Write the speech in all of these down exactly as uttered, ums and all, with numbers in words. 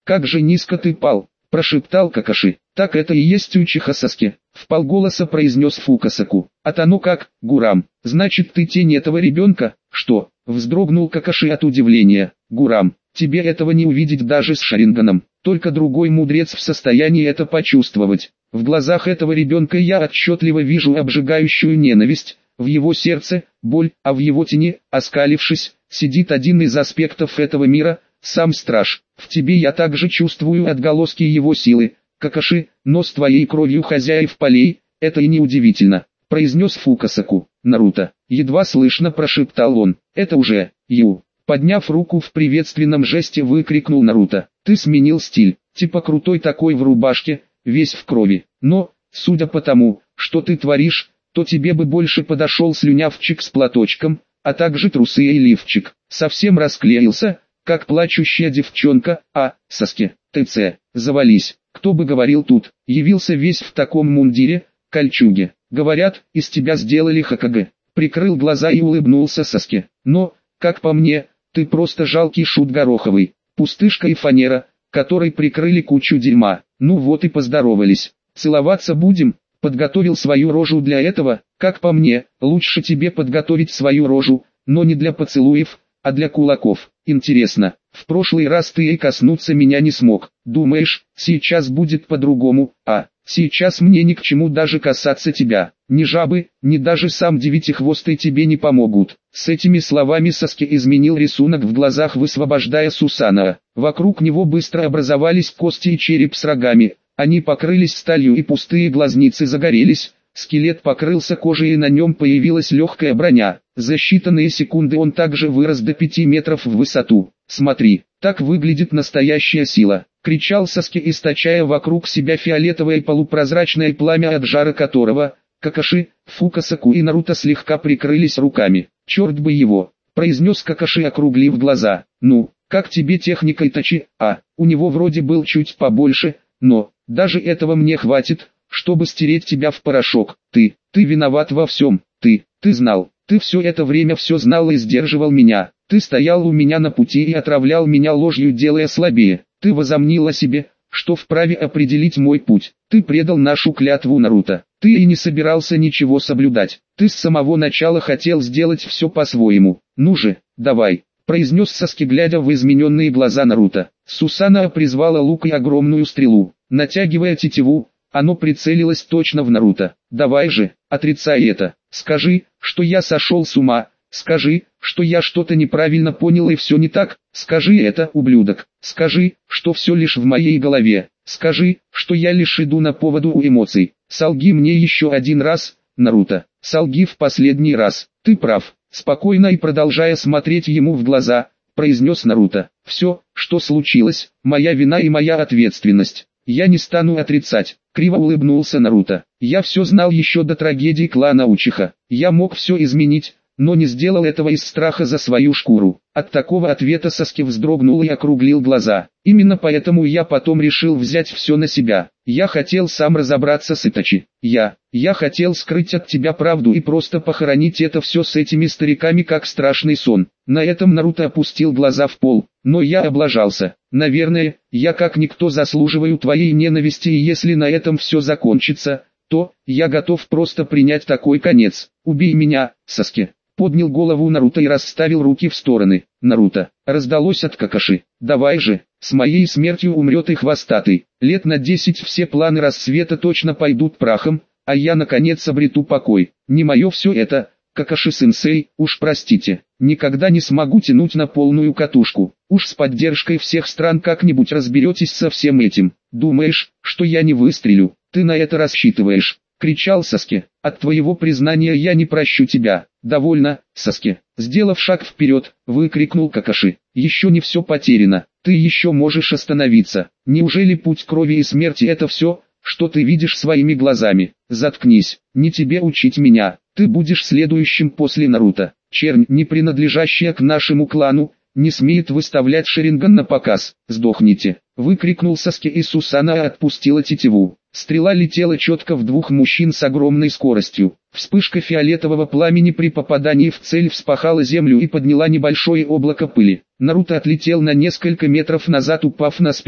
как же низко ты пал, прошептал Какаши. Так это и есть Учиха Саске, вполголоса произнес Фукасаку. А оно как, Гурам, значит ты тень этого ребенка, что? Вздрогнул Какаши от удивления. Гурам, тебе этого не увидеть даже с Шаринганом, только другой мудрец в состоянии это почувствовать. В глазах этого ребенка я отчетливо вижу обжигающую ненависть, в его сердце – боль, а в его тени, оскалившись, сидит один из аспектов этого мира – сам страж. В тебе я также чувствую отголоски его силы, Какаши, но с твоей кровью хозяев полей, это и не удивительно, произнес Фукасаку. Наруто, едва слышно прошептал он, это уже, Ю. Подняв руку в приветственном жесте выкрикнул Наруто, ты сменил стиль, типа крутой такой в рубашке, весь в крови, но, судя по тому, что ты творишь, то тебе бы больше подошел слюнявчик с платочком, а также трусы и лифчик. Совсем расклеился, как плачущая девчонка, а, Саске, ТЦ, завались, кто бы говорил тут, явился весь в таком мундире, кольчуге. Говорят, из тебя сделали Хокаге. Прикрыл глаза и улыбнулся Саске. Но, как по мне, ты просто жалкий шут гороховый, пустышка и фанера, которой прикрыли кучу дерьма. Ну вот и поздоровались. Целоваться будем? Подготовил свою рожу для этого, как по мне, лучше тебе подготовить свою рожу, но не для поцелуев, а для кулаков. Интересно, в прошлый раз ты и коснуться меня не смог. Думаешь, сейчас будет по-другому? А, сейчас мне ни к чему даже касаться тебя. Ни жабы, ни даже сам девятихвостый тебе не помогут. С этими словами Саске изменил рисунок в глазах, высвобождая Сусанаа. Вокруг него быстро образовались кости и череп с рогами. Они покрылись сталью и пустые глазницы загорелись. Скелет покрылся кожей и на нем появилась легкая броня. За считанные секунды он также вырос до пяти метров в высоту. «Смотри, так выглядит настоящая сила!» — кричал Саске, источая вокруг себя фиолетовое полупрозрачное пламя, от жара которого Какаши, Фукасаку и Наруто слегка прикрылись руками. «Черт бы его!» — произнес Какаши, округлив глаза. «Ну, как тебе техника Итачи? А, у него вроде был чуть побольше, но даже этого мне хватит, чтобы стереть тебя в порошок. Ты, ты виноват во всем, ты, ты знал, ты все это время все знал и сдерживал меня, ты стоял у меня на пути и отравлял меня ложью, делая слабее, ты возомнил о себе, что вправе определить мой путь, ты предал нашу клятву, Наруто, ты и не собирался ничего соблюдать, ты с самого начала хотел сделать все по-своему, ну же, давай», произнес Саске, глядя в измененные глаза Наруто. Сусанаа призвала лук и огромную стрелу, натягивая тетиву. Оно прицелилось точно в Наруто. «Давай же, отрицай это. Скажи, что я сошел с ума. Скажи, что я что-то неправильно понял и все не так. Скажи это, ублюдок. Скажи, что все лишь в моей голове. Скажи, что я лишь иду на поводу у эмоций. Солги мне еще один раз, Наруто. Солги в последний раз. Ты прав». Спокойно и продолжая смотреть ему в глаза, произнес Наруто. «Все, что случилось, моя вина и моя ответственность. Я не стану отрицать», — криво улыбнулся Наруто. «Я все знал еще до трагедии клана Учиха. Я мог все изменить, но не сделал этого из страха за свою шкуру». От такого ответа Саске вздрогнул и округлил глаза. «Именно поэтому я потом решил взять все на себя. Я хотел сам разобраться с Итачи. Я, я хотел скрыть от тебя правду и просто похоронить это все с этими стариками как страшный сон». На этом Наруто опустил глаза в пол. «Но я облажался. Наверное, я как никто заслуживаю твоей ненависти, и если на этом все закончится, то я готов просто принять такой конец. Убей меня, Саске». Поднял голову Наруто и расставил руки в стороны. «Наруто!» Раздалось от Какаши. «Давай же, с моей смертью умрет и хвостатый. Лет на десять все планы рассвета точно пойдут прахом, а я наконец обрету покой. Не мое все это, Какаши-сенсей, уж простите. Никогда не смогу тянуть на полную катушку. Уж с поддержкой всех стран как-нибудь разберетесь со всем этим. Думаешь, что я не выстрелю? Ты на это рассчитываешь?» Кричал Саске. «От твоего признания я не прощу тебя». «Довольно, Саске». Сделав шаг вперед, выкрикнул Какаши. «Еще не все потеряно. Ты еще можешь остановиться. Неужели путь крови и смерти — это все, что ты видишь своими глазами? Заткнись, не тебе учить меня. Ты будешь следующим после Наруто. Чернь, не принадлежащая к нашему клану, не смеет выставлять Шаринган на показ. Сдохните!» Выкрикнул Саске, и Сусанаа отпустила тетиву. Стрела летела четко в двух мужчин с огромной скоростью. Вспышка фиолетового пламени при попадании в цель вспахала землю и подняла небольшое облако пыли. Наруто отлетел на несколько метров назад, упав на спину.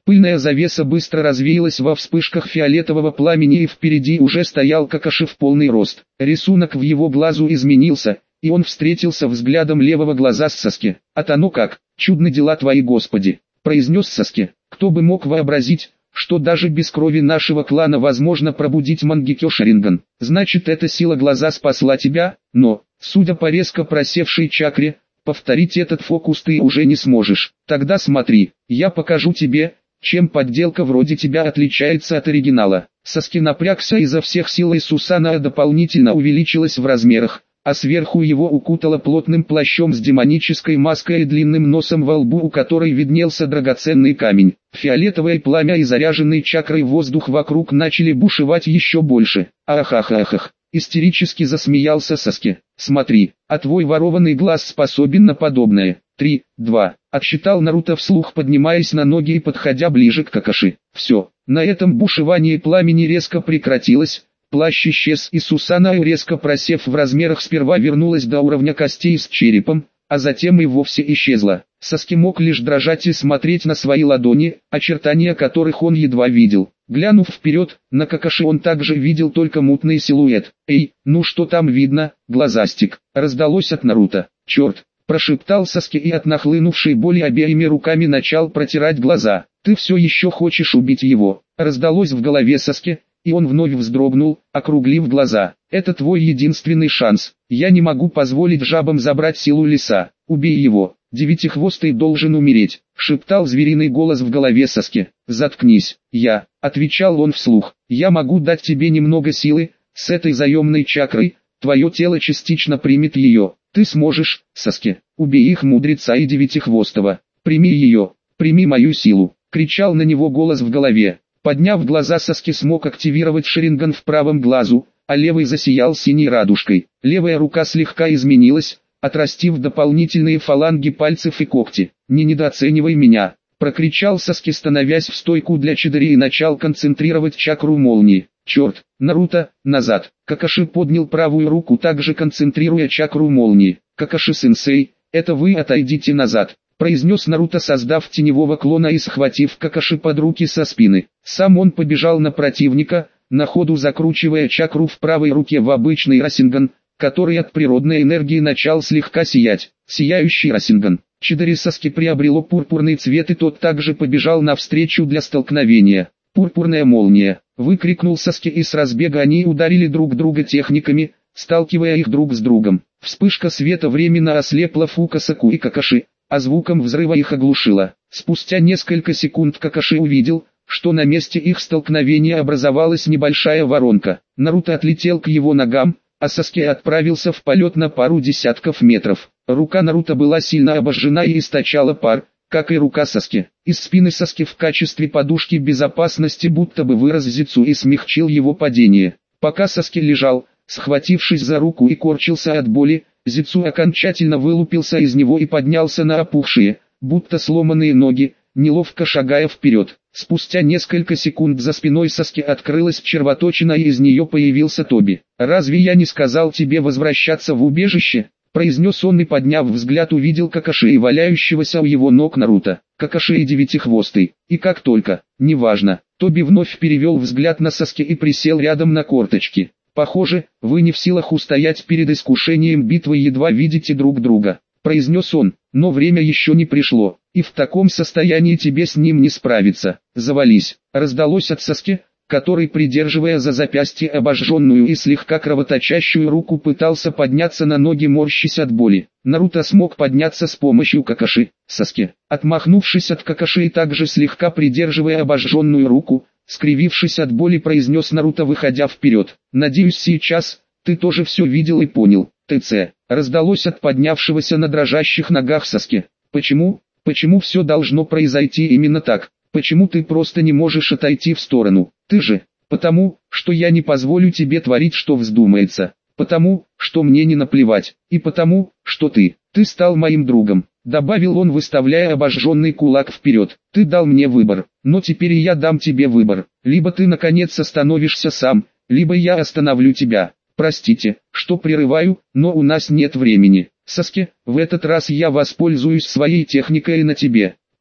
Пыльная завеса быстро развеялась во вспышках фиолетового пламени, и впереди уже стоял Какаши в полный рост. Рисунок в его глазу изменился, и он встретился взглядом левого глаза с Саски. «А то ну как, чудны дела твои, Господи!» — произнес Саски. «Кто бы мог вообразить, что даже без крови нашего клана возможно пробудить Мангекё Шаринган. Значит, эта сила глаза спасла тебя, но, судя по резко просевшей чакре, повторить этот фокус ты уже не сможешь. Тогда смотри, я покажу тебе, чем подделка вроде тебя отличается от оригинала». Саски напрягся изо всех сил, и Сусана дополнительно увеличилась в размерах, а сверху его укутала плотным плащом с демонической маской и длинным носом, во лбу у которой виднелся драгоценный камень. Фиолетовое пламя и заряженный чакрой воздух вокруг начали бушевать еще больше. «Ах-ах-ах-ах!» — истерически засмеялся Саски. «Смотри, а твой ворованный глаз способен на подобное». «Три, два», — отсчитал Наруто вслух, поднимаясь на ноги и подходя ближе к Какаши. Все, на этом бушевание пламени резко прекратилось. Плащ исчез, и Сусана, резко просев в размерах, сперва вернулась до уровня костей с черепом, а затем и вовсе исчезла. Саски мог лишь дрожать и смотреть на свои ладони, очертания которых он едва видел. Глянув вперед, на Какаши он также видел только мутный силуэт. «Эй, ну что там видно, глазастик?» — раздалось от Наруто. «Черт!» — прошептал Саски и от нахлынувшей боли обеими руками начал протирать глаза. «Ты все еще хочешь убить его?» — раздалось в голове Саски. И он вновь вздрогнул, округлив глаза. «Это твой единственный шанс. Я не могу позволить жабам забрать силу леса. Убей его. Девятихвостый должен умереть», — шептал звериный голос в голове Саски. «Заткнись, я», — отвечал он вслух. «Я могу дать тебе немного силы, с этой заемной чакрой, твое тело частично примет ее. Ты сможешь, Саски. Убей их, мудреца и девятихвостого. Прими ее, прими мою силу», — кричал на него голос в голове. Подняв глаза, Саски смог активировать Шаринган в правом глазу, а левый засиял синей радужкой. Левая рука слегка изменилась, отрастив дополнительные фаланги пальцев и когти. «Не недооценивай меня!» — прокричал Саски, становясь в стойку для Чидори, и начал концентрировать чакру молнии. «Черт! Наруто, назад!» Какаши поднял правую руку, также концентрируя чакру молнии. «Какаши-сенсей, это вы отойдите назад!» — произнес Наруто, создав теневого клона и схватив Какаши под руки со спины. Сам он побежал на противника, на ходу закручивая чакру в правой руке в обычный Расинган, который от природной энергии начал слегка сиять. Сияющий Расинган. Чидори Саски приобрело пурпурный цвет, и тот также побежал навстречу для столкновения. «Пурпурная молния!» — выкрикнул Саски, и с разбега они ударили друг друга техниками, сталкивая их друг с другом. Вспышка света временно ослепла Фукасаку и Какаши, а звуком взрыва их оглушило. Спустя несколько секунд Какаши увидел, что на месте их столкновения образовалась небольшая воронка. Наруто отлетел к его ногам, а Саски отправился в полет на пару десятков метров. Рука Наруто была сильно обожжена и источала пар, как и рука Саски. Из спины Саски в качестве подушки безопасности будто бы вырос Зицу и смягчил его падение. Пока Саски лежал, схватившись за руку и корчился от боли, Зицу окончательно вылупился из него и поднялся на опухшие, будто сломанные ноги, неловко шагая вперед. Спустя несколько секунд за спиной Саски открылась червоточина, и из нее появился Тоби. «Разве я не сказал тебе возвращаться в убежище?» — произнес он, и, подняв взгляд, увидел Какаши и валяющегося у его ног Наруто. Какаши и девятихвостый. И как только, неважно, Тоби вновь перевел взгляд на Саски и присел рядом на корточки. «Похоже, вы не в силах устоять перед искушением битвы, едва видите друг друга», — произнес он. «Но время еще не пришло, и в таком состоянии тебе с ним не справиться. Завались», — раздалось от Саски, который, придерживая за запястье обожженную и слегка кровоточащую руку, пытался подняться на ноги, морщась от боли. Наруто смог подняться с помощью Какаши. Саски, отмахнувшись от Какаши и также слегка придерживая обожженную руку, скривившись от боли, произнес Наруто, выходя вперед. «Надеюсь, сейчас ты тоже все видел и понял». «ТЦ», раздалось от поднявшегося на дрожащих ногах Саски. «Почему? Почему все должно произойти именно так? Почему ты просто не можешь отойти в сторону? Ты же...» «Потому, что я не позволю тебе творить, что вздумается. Потому, что мне не наплевать. И потому, что ты, ты стал моим другом», — добавил он, выставляя обожженный кулак вперед. «Ты дал мне выбор, но теперь и я дам тебе выбор. Либо ты наконец остановишься сам, либо я остановлю тебя. Простите, что прерываю, но у нас нет времени. Саски, в этот раз я воспользуюсь своей техникой на тебе», —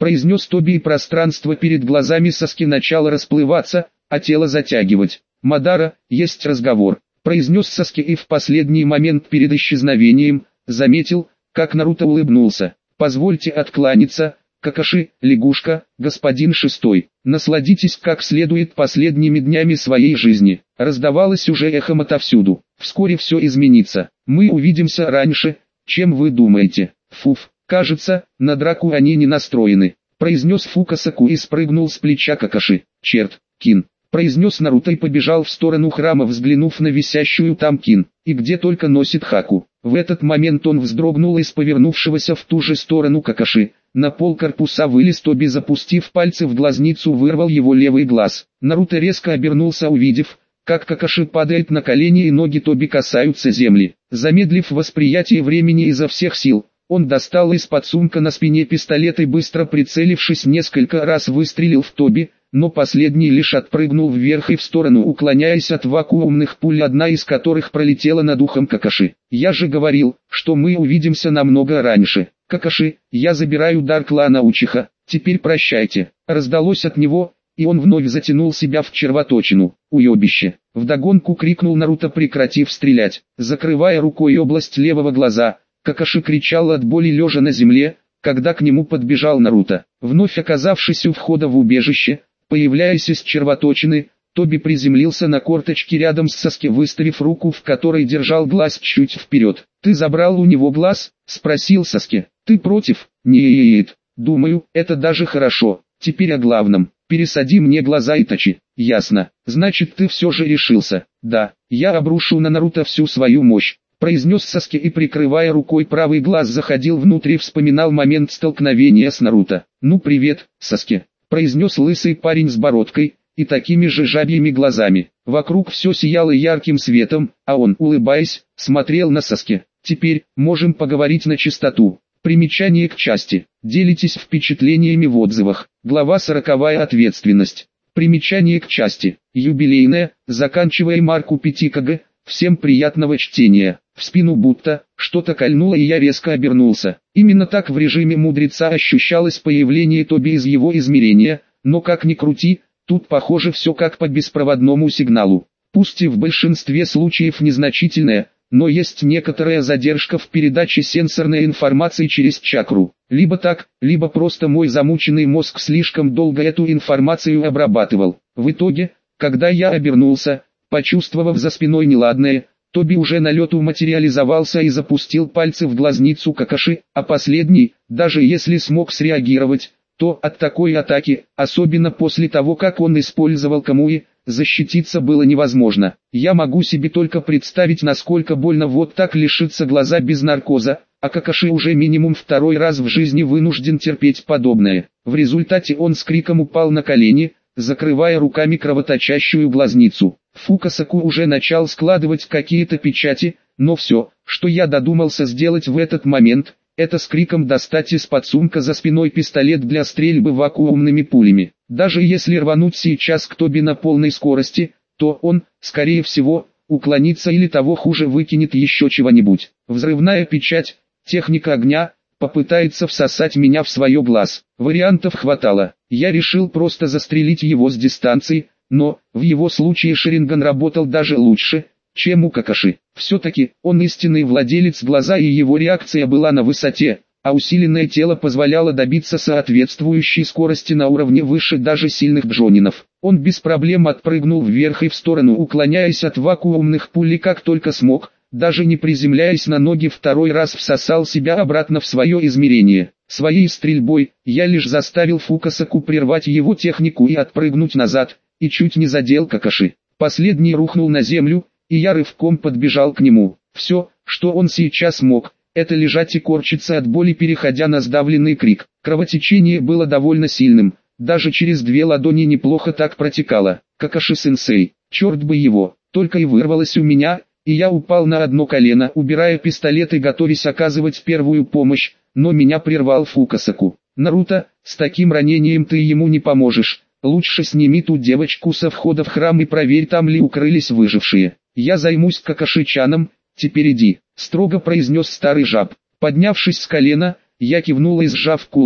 произнес Тоби, и пространство перед глазами Саски начало расплываться, а тело затягивать. «Мадара, есть разговор», произнес Саски, и в последний момент перед исчезновением заметил, как Наруто улыбнулся. «Позвольте откланяться, Какаши, лягушка, господин шестой. Насладитесь как следует последними днями своей жизни». Раздавалось уже эхом отовсюду. «Вскоре все изменится. Мы увидимся раньше, чем вы думаете». «Фуф, кажется, на драку они не настроены», произнес Фукасаку и спрыгнул с плеча Какаши. «Черт, Кин», произнес Наруто и побежал в сторону храма, взглянув на висящую там Кин. «И где только носит Хаку». В этот момент он вздрогнул из повернувшегося в ту же сторону Какаши. На пол корпуса вылез Тоби, запустив пальцы в глазницу, вырвал его левый глаз. Наруто резко обернулся, увидев, как Какаши падает на колени и ноги Тоби касаются земли. Замедлив восприятие времени изо всех сил, он достал из-под сумка на спине пистолет и, быстро прицелившись, несколько раз выстрелил в Тоби, но последний лишь отпрыгнул вверх и в сторону, уклоняясь от вакуумных пуль, одна из которых пролетела над ухом Какаши. «Я же говорил, что мы увидимся намного раньше. Какаши, я забираю дар клана Учиха, теперь прощайте». Раздалось от него, и он вновь затянул себя в червоточину. «Уебище!» Вдогонку крикнул Наруто, прекратив стрелять. Закрывая рукой область левого глаза, Какаши кричал от боли, лежа на земле, когда к нему подбежал Наруто. Вновь оказавшись у входа в убежище, появляясь из червоточины, Тоби приземлился на корточки рядом с Саски, выставив руку, в которой держал глаз, чуть вперед. «Ты забрал у него глаз?» — спросил Саски. «Ты против?» «Нет, думаю, это даже хорошо. Теперь о главном. Пересади мне глаза, Итачи». «Ясно. Значит, ты все же решился». «Да, я обрушу на Наруто всю свою мощь», произнес Саски и, прикрывая рукой правый глаз, заходил внутрь и вспоминал момент столкновения с Наруто. «Ну привет, Саски», произнес лысый парень с бородкой и такими же жабьими глазами. Вокруг все сияло ярким светом, а он, улыбаясь, смотрел на Саски. «Теперь можем поговорить на чистоту». Примечание к части. Делитесь впечатлениями в отзывах. Глава сороковая. Ответственность. Примечание к части. Юбилейная. Заканчиваем арку пяти кг. Всем приятного чтения. В спину будто что-то кольнуло, и я резко обернулся. Именно так в режиме мудреца ощущалось появление Тоби из его измерения, но как ни крути, тут похоже все как по беспроводному сигналу. Пусть и в большинстве случаев незначительная, но есть некоторая задержка в передаче сенсорной информации через чакру. Либо так, либо просто мой замученный мозг слишком долго эту информацию обрабатывал. В итоге, когда я обернулся, почувствовав за спиной неладное, Тоби уже на лету материализовался и запустил пальцы в глазницу Какаши, а последний, даже если смог среагировать, то от такой атаки, особенно после того, как он использовал Камуи, защититься было невозможно. Я могу себе только представить, насколько больно вот так лишиться глаза без наркоза, а Какаши уже минимум второй раз в жизни вынужден терпеть подобное. В результате он с криком упал на колени, закрывая руками кровоточащую глазницу. Фукасаку уже начал складывать какие-то печати, но все, что я додумался сделать в этот момент, это с криком достать из-под сумка за спиной пистолет для стрельбы вакуумными пулями. Даже если рвануть сейчас к Тоби на полной скорости, то он, скорее всего, уклонится или того хуже, выкинет еще чего-нибудь. Взрывная печать, техника огня, попытается всосать меня в свое глаз. Вариантов хватало. Я решил просто застрелить его с дистанции, но, в его случае Шаринган работал даже лучше, чем у Какаши. Все-таки, он истинный владелец глаза, и его реакция была на высоте, а усиленное тело позволяло добиться соответствующей скорости на уровне выше даже сильных джонинов. Он без проблем отпрыгнул вверх и в сторону, уклоняясь от вакуумных пуль, и как только смог, даже не приземляясь на ноги, второй раз всосал себя обратно в свое измерение. Своей стрельбой я лишь заставил Фукасаку прервать его технику и отпрыгнуть назад, и чуть не задел Какаши. Последний рухнул на землю, и я рывком подбежал к нему. Все, что он сейчас мог, это лежать и корчиться от боли, переходя на сдавленный крик. Кровотечение было довольно сильным, даже через две ладони неплохо так протекало. Какаши-сенсей, черт бы его, только и вырвалось у меня, и я упал на одно колено, убирая пистолет и готовясь оказывать первую помощь, но меня прервал Фукасаку. «Наруто, с таким ранением ты ему не поможешь. Лучше сними ту девочку со входа в храм и проверь, там ли укрылись выжившие. Я займусь Какаши-чаном, теперь иди», — строго произнес старый жаб. Поднявшись с колена, я кивнул и, сжав кулак,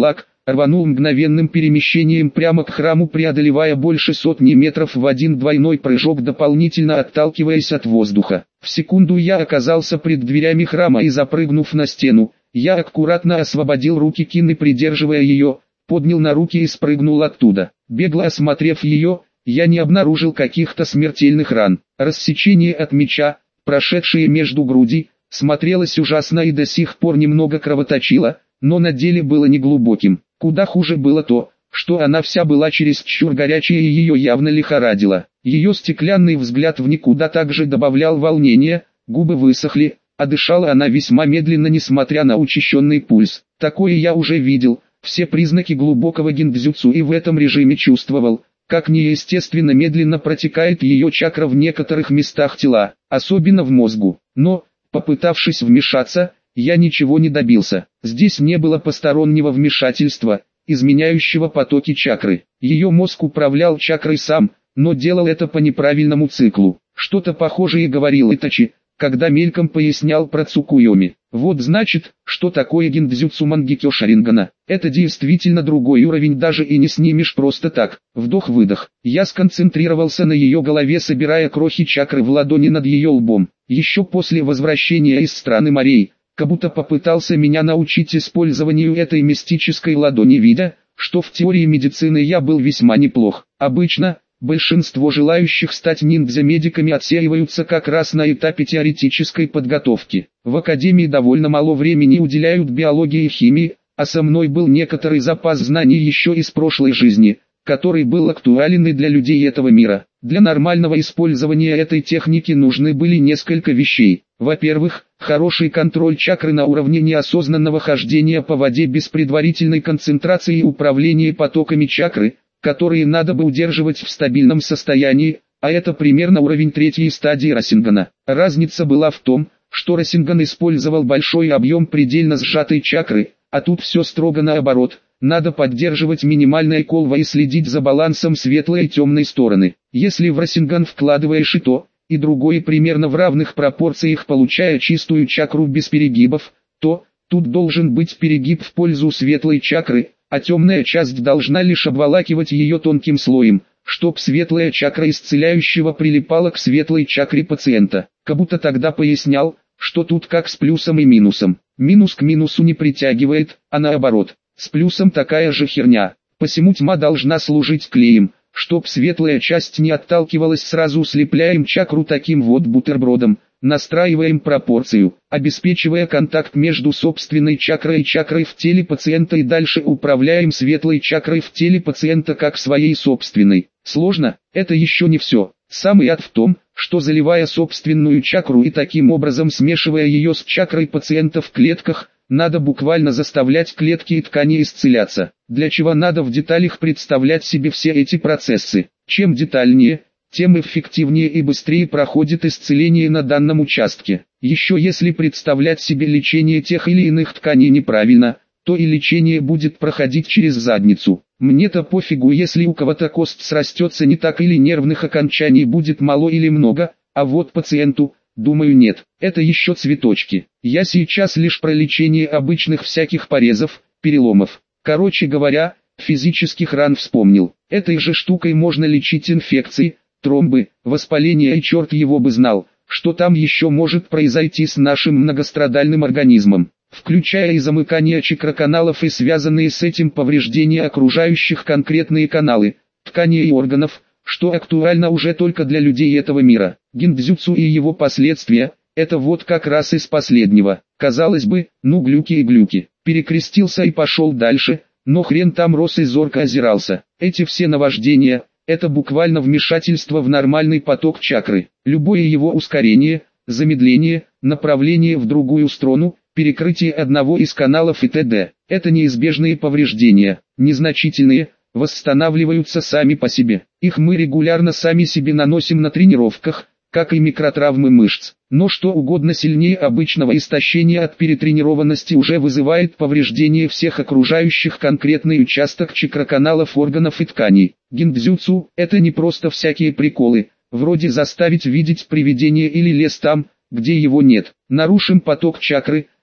рванул мгновенным перемещением прямо к храму, преодолевая больше сотни метров в один двойной прыжок, дополнительно отталкиваясь от воздуха. В секунду я оказался пред дверями храма и, запрыгнув на стену, я аккуратно освободил руки Кины, придерживая ее, поднял на руки и спрыгнул оттуда. Бегло осмотрев ее, я не обнаружил каких-то смертельных ран. Рассечение от меча, прошедшее между груди, смотрелось ужасно и до сих пор немного кровоточило, но на деле было неглубоким. Куда хуже было то, что она вся была чересчур горячая и ее явно лихорадило. Ее стеклянный взгляд в никуда также добавлял волнения, губы высохли, а дышала она весьма медленно, несмотря на учащенный пульс. Такое я уже видел, все признаки глубокого гиндзюцу, и в этом режиме чувствовал, как неестественно медленно протекает ее чакра в некоторых местах тела, особенно в мозгу. Но, попытавшись вмешаться, я ничего не добился. Здесь не было постороннего вмешательства, изменяющего потоки чакры. Ее мозг управлял чакрой сам, но делал это по неправильному циклу. Что-то похожее говорил Итачи, когда мельком пояснял про Цукуйоми. Вот значит, что такое гиндзюцу Мангекё Шарингана. Это действительно другой уровень, даже и не снимешь просто так. Вдох-выдох. Я сконцентрировался на ее голове, собирая крохи чакры в ладони над ее лбом. Еще после возвращения из страны морей, Кабуто попытался меня научить использованию этой мистической ладони, видя, что в теории медицины я был весьма неплох. Обычно, большинство желающих стать ниндзя-медиками отсеиваются как раз на этапе теоретической подготовки. В академии довольно мало времени уделяют биологии и химии, а со мной был некоторый запас знаний еще из прошлой жизни, который был актуален и для людей этого мира. Для нормального использования этой техники нужны были несколько вещей. Во-первых, хороший контроль чакры на уровне неосознанного хождения по воде без предварительной концентрации и управления потоками чакры, которые надо бы удерживать в стабильном состоянии, а это примерно уровень третьей стадии Расингана. Разница была в том, что Расинган использовал большой объем предельно сжатой чакры, а тут все строго наоборот. Надо поддерживать минимальное колво и следить за балансом светлой и темной стороны. Если в Расинган вкладываешь и то, и другое примерно в равных пропорциях, получая чистую чакру без перегибов, то тут должен быть перегиб в пользу светлой чакры, а темная часть должна лишь обволакивать ее тонким слоем, чтоб светлая чакра исцеляющего прилипала к светлой чакре пациента. Кабуто тогда пояснял, что тут как с плюсом и минусом. Минус к минусу не притягивает, а наоборот. С плюсом такая же херня. Посему тьма должна служить клеем, чтоб светлая часть не отталкивалась. Сразу слепляем чакру таким вот бутербродом, настраиваем пропорцию, обеспечивая контакт между собственной чакрой и чакрой в теле пациента, и дальше управляем светлой чакрой в теле пациента как своей собственной. Сложно? Это еще не все. Самый ад в том, что заливая собственную чакру и таким образом смешивая ее с чакрой пациента в клетках, надо буквально заставлять клетки и ткани исцеляться, для чего надо в деталях представлять себе все эти процессы. Чем детальнее, тем эффективнее и быстрее проходит исцеление на данном участке. Еще если представлять себе лечение тех или иных тканей неправильно, то и лечение будет проходить через задницу. Мне-то пофигу, если у кого-то кость срастется не так или нервных окончаний будет мало или много, а вот пациенту, думаю, нет. Это еще цветочки. Я сейчас лишь про лечение обычных всяких порезов, переломов. Короче говоря, физических ран вспомнил. Этой же штукой можно лечить инфекции, тромбы, воспаление, и черт его бы знал, что там еще может произойти с нашим многострадальным организмом, включая и замыкание чакроканалов и связанные с этим повреждения окружающих конкретные каналы, тканей и органов, что актуально уже только для людей этого мира. Гиндзюцу и его последствия – это вот как раз из последнего. Казалось бы, ну глюки и глюки. Перекрестился и пошел дальше, но хрен там рос и зорко озирался. Эти все наваждения – это буквально вмешательство в нормальный поток чакры. Любое его ускорение, замедление, направление в другую сторону, перекрытие одного из каналов и т.д. – это неизбежные повреждения, незначительные, восстанавливаются сами по себе. Их мы регулярно сами себе наносим на тренировках, как и микротравмы мышц. Но что угодно сильнее обычного истощения от перетренированности уже вызывает повреждение всех окружающих конкретный участок чакроканалов, органов и тканей. Гиндзюцу – это не просто всякие приколы, вроде заставить видеть привидение или лес там, где его нет. Нарушим поток чакры,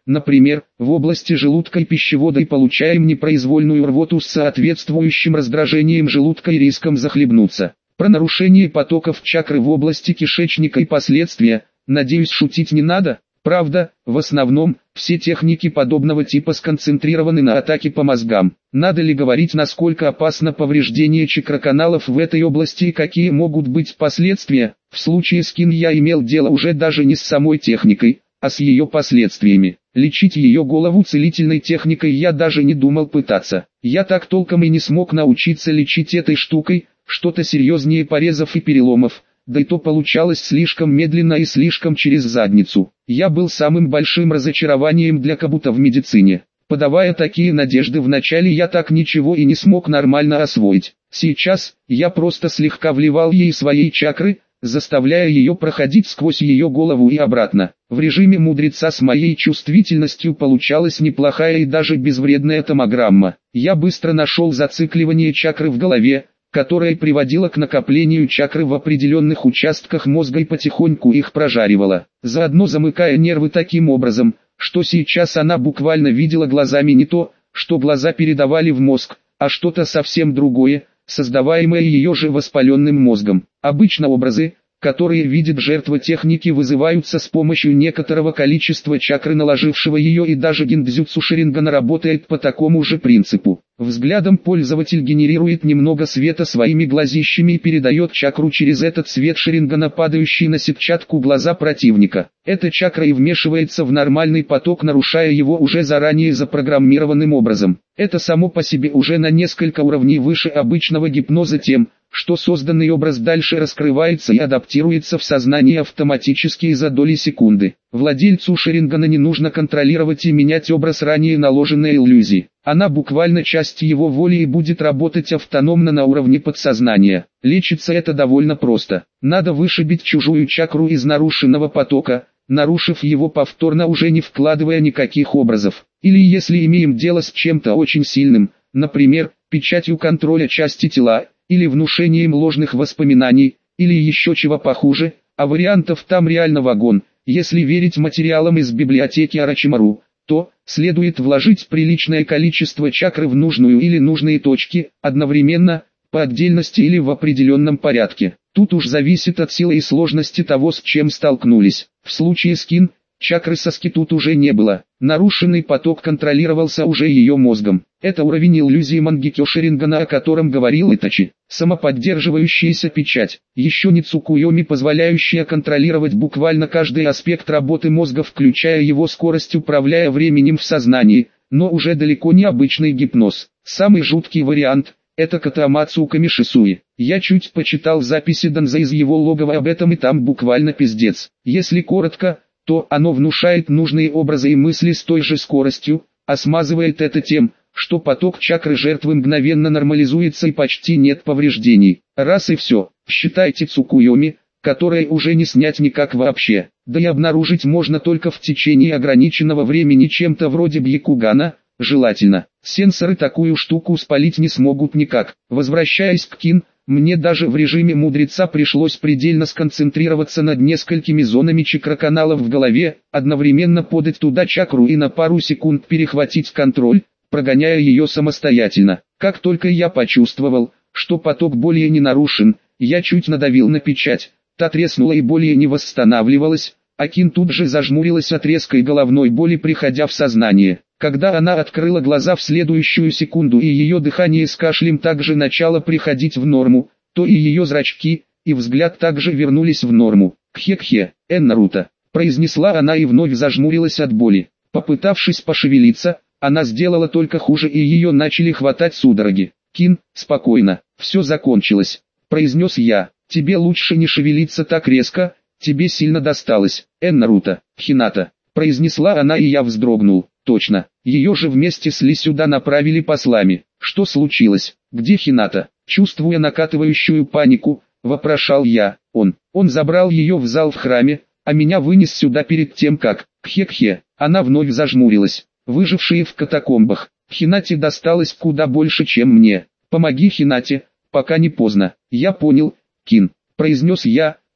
Например, в области желудка и пищевода и получаем непроизвольную рвоту с соответствующим раздражением желудка и риском захлебнуться. Про нарушение потоков чакры в области кишечника и последствия, надеюсь, шутить не надо. Правда, в основном, все техники подобного типа сконцентрированы на атаке по мозгам. Надо ли говорить, насколько опасно повреждение чакроканалов в этой области и какие могут быть последствия? В случае с Кин я имел дело уже даже не с самой техникой, а с ее последствиями. Лечить ее голову целительной техникой я даже не думал пытаться. Я так толком и не смог научиться лечить этой штукой, что-то серьезнее порезов и переломов. Да и то получалось слишком медленно и слишком через задницу. Я был самым большим разочарованием для Кабута в медицине. Подавая такие надежды вначале, я так ничего и не смог нормально освоить. Сейчас, я просто слегка вливал ей своей чакры, заставляя ее проходить сквозь ее голову и обратно. В режиме мудреца с моей чувствительностью получалась неплохая и даже безвредная томограмма. Я быстро нашел зацикливание чакры в голове, которая приводила к накоплению чакры в определенных участках мозга и потихоньку их прожаривала, заодно замыкая нервы таким образом, что сейчас она буквально видела глазами не то, что глаза передавали в мозг, а что-то совсем другое, создаваемое ее же воспаленным мозгом. Обычно образы, которые видит жертва техники, вызываются с помощью некоторого количества чакры наложившего ее, и даже гиндзюцу Шарингана работает по такому же принципу. Взглядом пользователь генерирует немного света своими глазищами и передает чакру через этот свет Шарингана, падающий на сетчатку глаза противника. Эта чакра и вмешивается в нормальный поток, нарушая его уже заранее запрограммированным образом. Это само по себе уже на несколько уровней выше обычного гипноза тем, что созданный образ дальше раскрывается и адаптируется в сознании автоматически и за доли секунды. Владельцу Шарингана не нужно контролировать и менять образ ранее наложенной иллюзии. Она буквально часть его воли и будет работать автономно на уровне подсознания. Лечится это довольно просто. Надо вышибить чужую чакру из нарушенного потока, нарушив его повторно, уже не вкладывая никаких образов. Или если имеем дело с чем-то очень сильным, например, печатью контроля части тела, или внушением ложных воспоминаний, или еще чего похуже, а вариантов там реально вагон. Если верить материалам из библиотеки Орочимару, то следует вложить приличное количество чакры в нужную или нужные точки, одновременно, по отдельности или в определенном порядке. Тут уж зависит от силы и сложности того, с чем столкнулись. В случае с Кин, чакры соски тут уже не было. Нарушенный поток контролировался уже ее мозгом. Это уровень иллюзии Мангекё Шарингана, о котором говорил Итачи. Самоподдерживающаяся печать. Еще не Цукуйоми, позволяющая контролировать буквально каждый аспект работы мозга, включая его скорость, управляя временем в сознании, но уже далеко не обычный гипноз. Самый жуткий вариант – это Катамацу Камишисуи. Я чуть почитал записи Данза из его логова об этом, и там буквально пиздец. Если коротко, то оно внушает нужные образы и мысли с той же скоростью, а смазывает это тем, что поток чакры жертвы мгновенно нормализуется и почти нет повреждений. Раз и все, считайте Цукуйоми, которое уже не снять никак вообще, да и обнаружить можно только в течение ограниченного времени чем-то вроде Бьякугана, желательно. Сенсоры такую штуку спалить не смогут никак. Возвращаясь к Кин, мне даже в режиме мудреца пришлось предельно сконцентрироваться над несколькими зонами чакроканалов в голове, одновременно подать туда чакру и на пару секунд перехватить контроль, прогоняя ее самостоятельно. Как только я почувствовал, что поток более не нарушен, я чуть надавил на печать, та треснула и более не восстанавливалась, а Кин тут же зажмурилась от резкой головной боли, приходя в сознание. Когда она открыла глаза в следующую секунду и ее дыхание с кашлем также начало приходить в норму, то и ее зрачки, и взгляд также вернулись в норму. «Кхе-кхе, Эн Наруто», произнесла она и вновь зажмурилась от боли. Попытавшись пошевелиться, она сделала только хуже и ее начали хватать судороги. «Кин, спокойно, все закончилось», произнес я. «Тебе лучше не шевелиться так резко, тебе сильно досталось, Эн Наруто, Хината», произнесла она, и я вздрогнул. Точно, ее же вместе с Ли сюда направили послами. Что случилось? Где Хината? Чувствуя накатывающую панику, вопрошал я. Он, он забрал ее в зал в храме, а меня вынес сюда перед тем как... Кхе-кхе, она вновь зажмурилась. Выжившие в катакомбах. Хинате досталось куда больше, чем мне. Помоги Хинате, пока не поздно. Я понял, Кин, произнес я,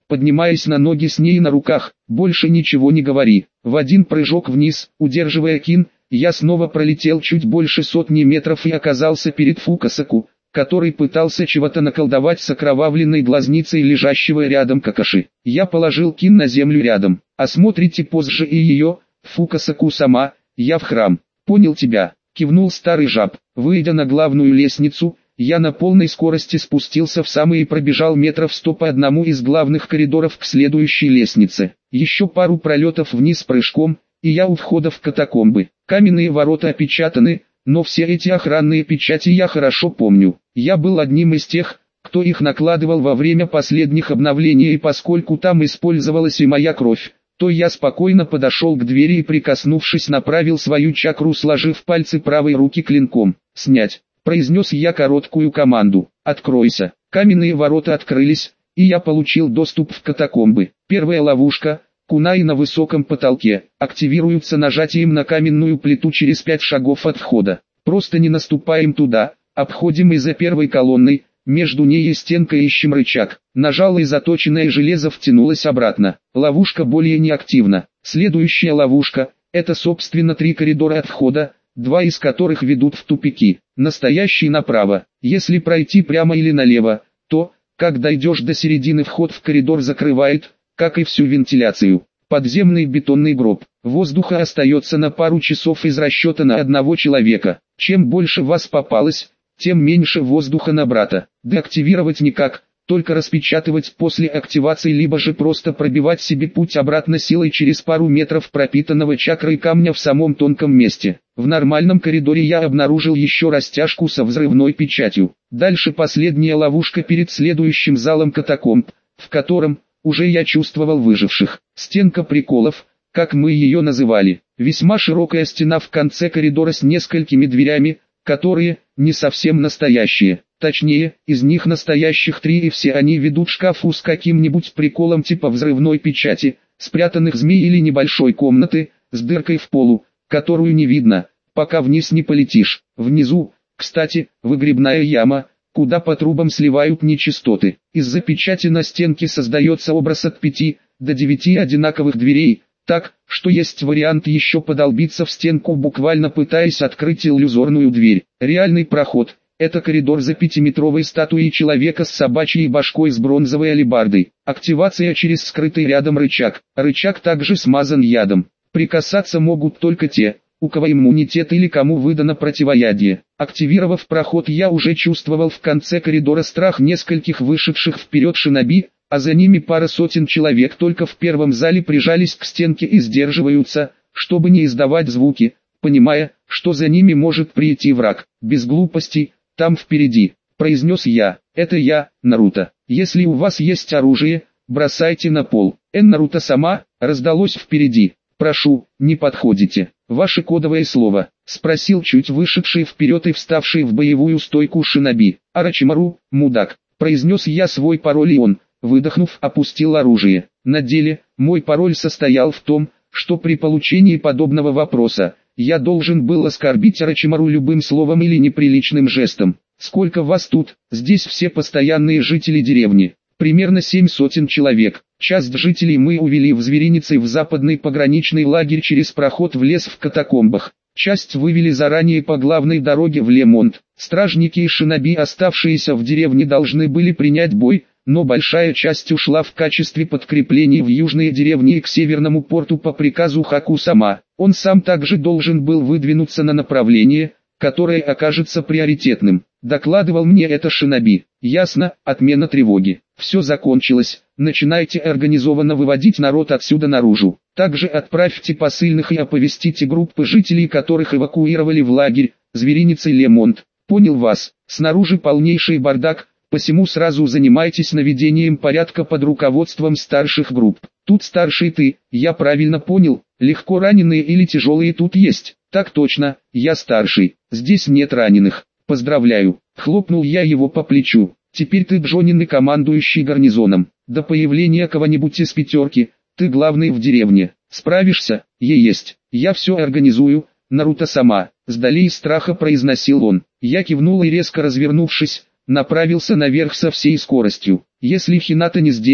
поднимаясь на ноги с ней на руках, больше ничего не говори. В один прыжок вниз, удерживая Кин, я снова пролетел чуть больше сотни метров и оказался перед Фукасаку, который пытался чего-то наколдовать с окровавленной глазницей лежащего рядом Какаши. Я положил Кин на землю рядом. Осмотрите позже и ее, Фукасаку сама, я в храм. Понял тебя, кивнул старый жаб. Выйдя на главную лестницу, я на полной скорости спустился в самый и пробежал метров сто по одному из главных коридоров к следующей лестнице. Еще пару пролетов вниз прыжком, и я у входа в катакомбы. Каменные ворота опечатаны, но все эти охранные печати я хорошо помню. Я был одним из тех, кто их накладывал во время последних обновлений, и поскольку там использовалась и моя кровь, то я спокойно подошел к двери и, прикоснувшись, направил свою чакру, сложив пальцы правой руки клинком. «Снять», — произнес я короткую команду. «Откройся». Каменные ворота открылись, и я получил доступ в катакомбы. Первая ловушка — кунаи на высоком потолке, активируются нажатием на каменную плиту через пять шагов от входа. Просто не наступаем туда, обходим из-за первой колонны, между ней и стенкой ищем рычаг. Нажал, и заточенное железо втянулось обратно. Ловушка более не активна. Следующая ловушка — это собственно три коридора от входа, два из которых ведут в тупики. Настоящий направо. Если пройти прямо или налево, то, как дойдешь до середины, вход в коридор закрывает, как и всю вентиляцию. Подземный бетонный гроб. Воздуха остается на пару часов из расчета на одного человека. Чем больше вас попалось, тем меньше воздуха на брата. Деактивировать никак, только распечатывать после активации, либо же просто пробивать себе путь обратно силой через пару метров пропитанного чакрой камня в самом тонком месте. В нормальном коридоре я обнаружил еще растяжку со взрывной печатью. Дальше последняя ловушка перед следующим залом катакомб, в котором уже я чувствовал выживших. Стенка приколов, как мы ее называли. Весьма широкая стена в конце коридора с несколькими дверями, которые не совсем настоящие. Точнее, из них настоящих три, и все они ведут к шкафу с каким-нибудь приколом типа взрывной печати, спрятанных змей или небольшой комнаты, с дыркой в полу, которую не видно, пока вниз не полетишь. Внизу, кстати, выгребная яма, куда по трубам сливают нечистоты. Из-за печати на стенке создается образ от пяти до девяти одинаковых дверей, так, что есть вариант еще подолбиться в стенку, буквально пытаясь открыть иллюзорную дверь. Реальный проход — это коридор за пятиметровой статуей человека с собачьей башкой с бронзовой алебардой. Активация через скрытый рядом рычаг. Рычаг также смазан ядом. Прикасаться могут только те, у кого иммунитет или кому выдано противоядие. Активировав проход, я уже чувствовал в конце коридора страх нескольких вышедших вперед шиноби, а за ними пара сотен человек только в первом зале прижались к стенке и сдерживаются, чтобы не издавать звуки, понимая, что за ними может прийти враг. Без глупостей, там впереди, произнес я. Это я, Наруто. Если у вас есть оружие, бросайте на пол. Эн Наруто сама, раздалось впереди. Прошу, не подходите. Ваше кодовое слово, спросил чуть вышедший вперед и вставший в боевую стойку шиноби. Орочимару, мудак, произнес я свой пароль, и он, выдохнув, опустил оружие. На деле, мой пароль состоял в том, что при получении подобного вопроса, я должен был оскорбить Орочимару любым словом или неприличным жестом. Сколько вас тут? Здесь все постоянные жители деревни. Примерно семь сотен человек. Часть жителей мы увели в Зверинице в западный пограничный лагерь через проход в лес в катакомбах. Часть вывели заранее по главной дороге в Лемонт. Стражники и шиноби, оставшиеся в деревне, должны были принять бой, но большая часть ушла в качестве подкреплений в южные деревни и к северному порту по приказу Хаку-сама. Он сам также должен был выдвинуться на направление, которое окажется приоритетным. Докладывал мне это шиноби. Ясно, отмена тревоги. Все закончилось, начинайте организованно выводить народ отсюда наружу. Также отправьте посыльных и оповестите группы жителей, которых эвакуировали в лагерь, Звериница и Лемонт. Понял вас, снаружи полнейший бардак, посему сразу занимайтесь наведением порядка под руководством старших групп. Тут старший ты, я правильно понял, легко раненые или тяжелые тут есть? Так точно, я старший, здесь нет раненых. Поздравляю, хлопнул я его по плечу. Теперь ты Джонин и командующий гарнизоном. До появления кого-нибудь из пятерки, ты главный в деревне. Справишься? Е есть. Я все организую, Наруто сама. Сдали из страха, произносил он. Я кивнул и, резко развернувшись, направился наверх со всей скоростью. Если Хината не здесь,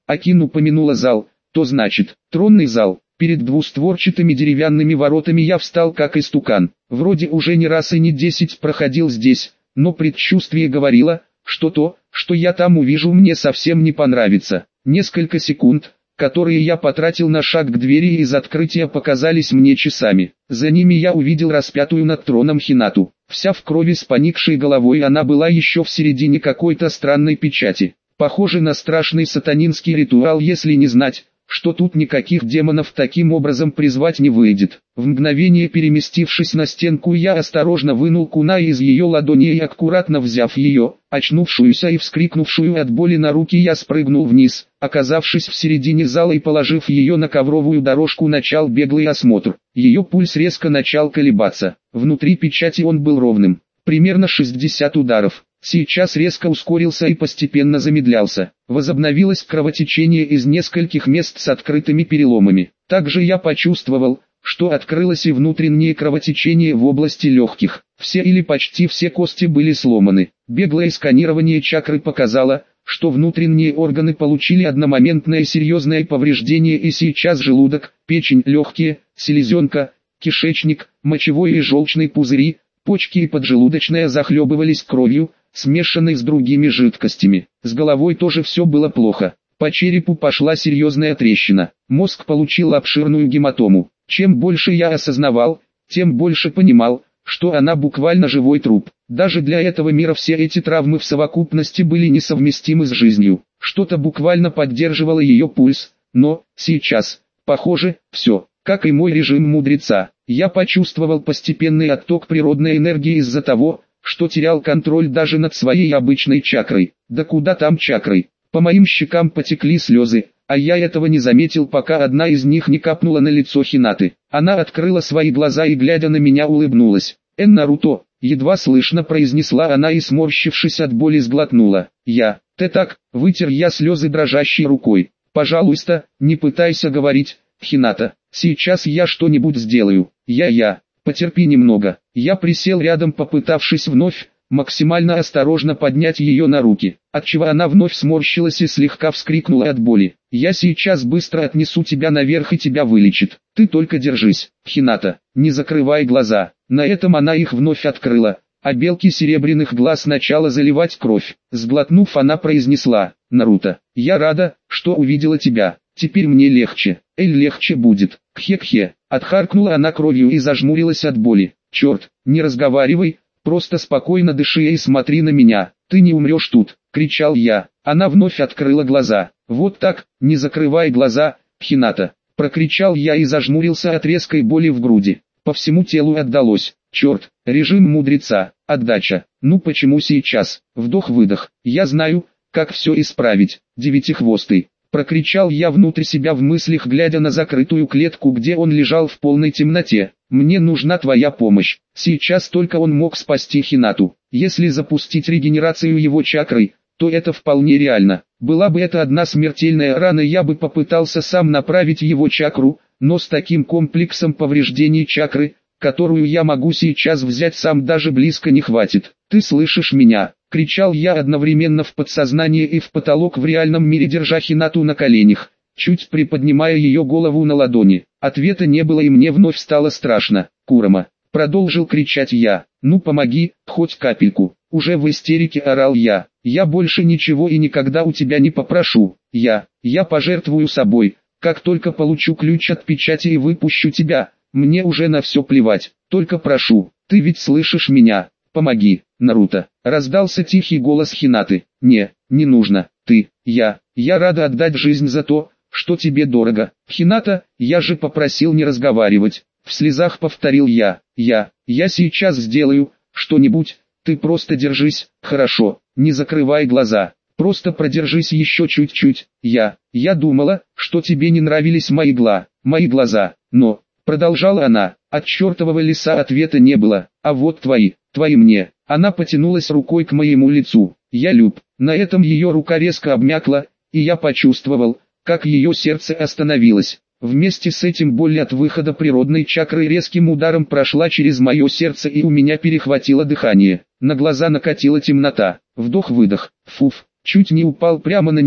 Акин упомянула зал, то значит, тронный зал. Перед двустворчатыми деревянными воротами я встал как истукан. Вроде уже не раз и не десять проходил здесь, но предчувствие говорило, что то, что я там увижу, мне совсем не понравится. Несколько секунд, которые я потратил на шаг к двери из открытия, показались мне часами. За ними я увидел распятую над троном Хинату. Вся в крови с поникшей головой она была еще в середине какой-то странной печати. Похоже на страшный сатанинский ритуал, если не знать, что тут никаких демонов таким образом призвать не выйдет. В мгновение переместившись на стенку, я осторожно вынул кунай из ее ладони и, аккуратно взяв ее, очнувшуюся и вскрикнувшую от боли на руки, я спрыгнул вниз. Оказавшись в середине зала и положив ее на ковровую дорожку, начал беглый осмотр. Ее пульс резко начал колебаться. Внутри печати он был ровным, примерно шестьдесят ударов. Сейчас резко ускорился и постепенно замедлялся. Возобновилось кровотечение из нескольких мест с открытыми переломами. Также я почувствовал, что открылось и внутреннее кровотечение в области легких. Все или почти все кости были сломаны. Беглое сканирование чакры показало, что внутренние органы получили одномоментное серьезное повреждение, и сейчас желудок, печень, легкие, селезенка, кишечник, мочевой и желчный пузыри, почки и поджелудочная захлебывались кровью, смешанной с другими жидкостями. С головой тоже все было плохо. По черепу пошла серьезная трещина. Мозг получил обширную гематому. Чем больше я осознавал, тем больше понимал, что она буквально живой труп. Даже для этого мира все эти травмы в совокупности были несовместимы с жизнью. Что-то буквально поддерживало ее пульс, но, сейчас, похоже, все, как и мой режим мудреца. Я почувствовал постепенный отток природной энергии из-за того, что терял контроль даже над своей обычной чакрой. Да куда там чакрой? По моим щекам потекли слезы, а я этого не заметил, пока одна из них не капнула на лицо Хинаты. Она открыла свои глаза и, глядя на меня, улыбнулась. «Эн, Наруто», — едва слышно произнесла она и, сморщившись от боли, сглотнула. «Я, ты так», — вытер я слезы дрожащей рукой. «Пожалуйста, не пытайся говорить, Хината, сейчас я что-нибудь сделаю, я-я». «Потерпи немного». Я присел рядом, попытавшись вновь, максимально осторожно поднять ее на руки, отчего она вновь сморщилась и слегка вскрикнула от боли. «Я сейчас быстро отнесу тебя наверх и тебя вылечит. Ты только держись, Хината, не закрывай глаза». На этом она их вновь открыла, а белки серебряных глаз начала заливать кровь. Сглотнув, она произнесла: «Наруто, я рада, что увидела тебя. Теперь мне легче. Эль, легче будет. Кхе-кхе». Отхаркнула она кровью и зажмурилась от боли. «Черт, не разговаривай, просто спокойно дыши и смотри на меня. Ты не умрешь тут», — кричал я. Она вновь открыла глаза. «Вот так, не закрывай глаза, Хината», — прокричал я и зажмурился от резкой боли в груди. По всему телу отдалось. Черт, режим мудреца, отдача. Ну почему сейчас? Вдох-выдох. Я знаю, как все исправить. Девятихвостый. Прокричал я внутрь себя в мыслях, глядя на закрытую клетку, где он лежал в полной темноте. «Мне нужна твоя помощь». Сейчас только он мог спасти Хинату. Если запустить регенерацию его чакрой, то это вполне реально. Была бы это одна смертельная рана, я бы попытался сам направить его чакру, но с таким комплексом повреждений чакры, которую я могу сейчас взять сам, даже близко не хватит. «Ты слышишь меня?» — кричал я одновременно в подсознание и в потолок в реальном мире, держа Хинату на коленях, чуть приподнимая ее голову на ладони. Ответа не было, и мне вновь стало страшно. «Курама!» — продолжил кричать я. «Ну помоги, хоть капельку!» Уже в истерике орал я. «Я больше ничего и никогда у тебя не попрошу. Я, я пожертвую собой, как только получу ключ от печати и выпущу тебя. Мне уже на все плевать, только прошу, ты ведь слышишь меня, помоги, Наруто». Раздался тихий голос Хинаты. «Не, не нужно, ты, я, я рада отдать жизнь за то, что тебе дорого». «Хината, я же попросил не разговаривать», — в слезах повторил я. «Я, я сейчас сделаю что-нибудь, ты просто держись, хорошо, не закрывай глаза, просто продержись еще чуть-чуть. Я, я думала, что тебе не нравились мои гла, мои глаза, но...» Продолжала она. «От чертового леса ответа не было, а вот твои, твои мне». Она потянулась рукой к моему лицу. «Я люб». На этом ее рука резко обмякла, и я почувствовал, как ее сердце остановилось. Вместе с этим боль от выхода природной чакры резким ударом прошла через мое сердце, и у меня перехватило дыхание. На глаза накатила темнота. Вдох-выдох. Фуф. Чуть не упал прямо на нее.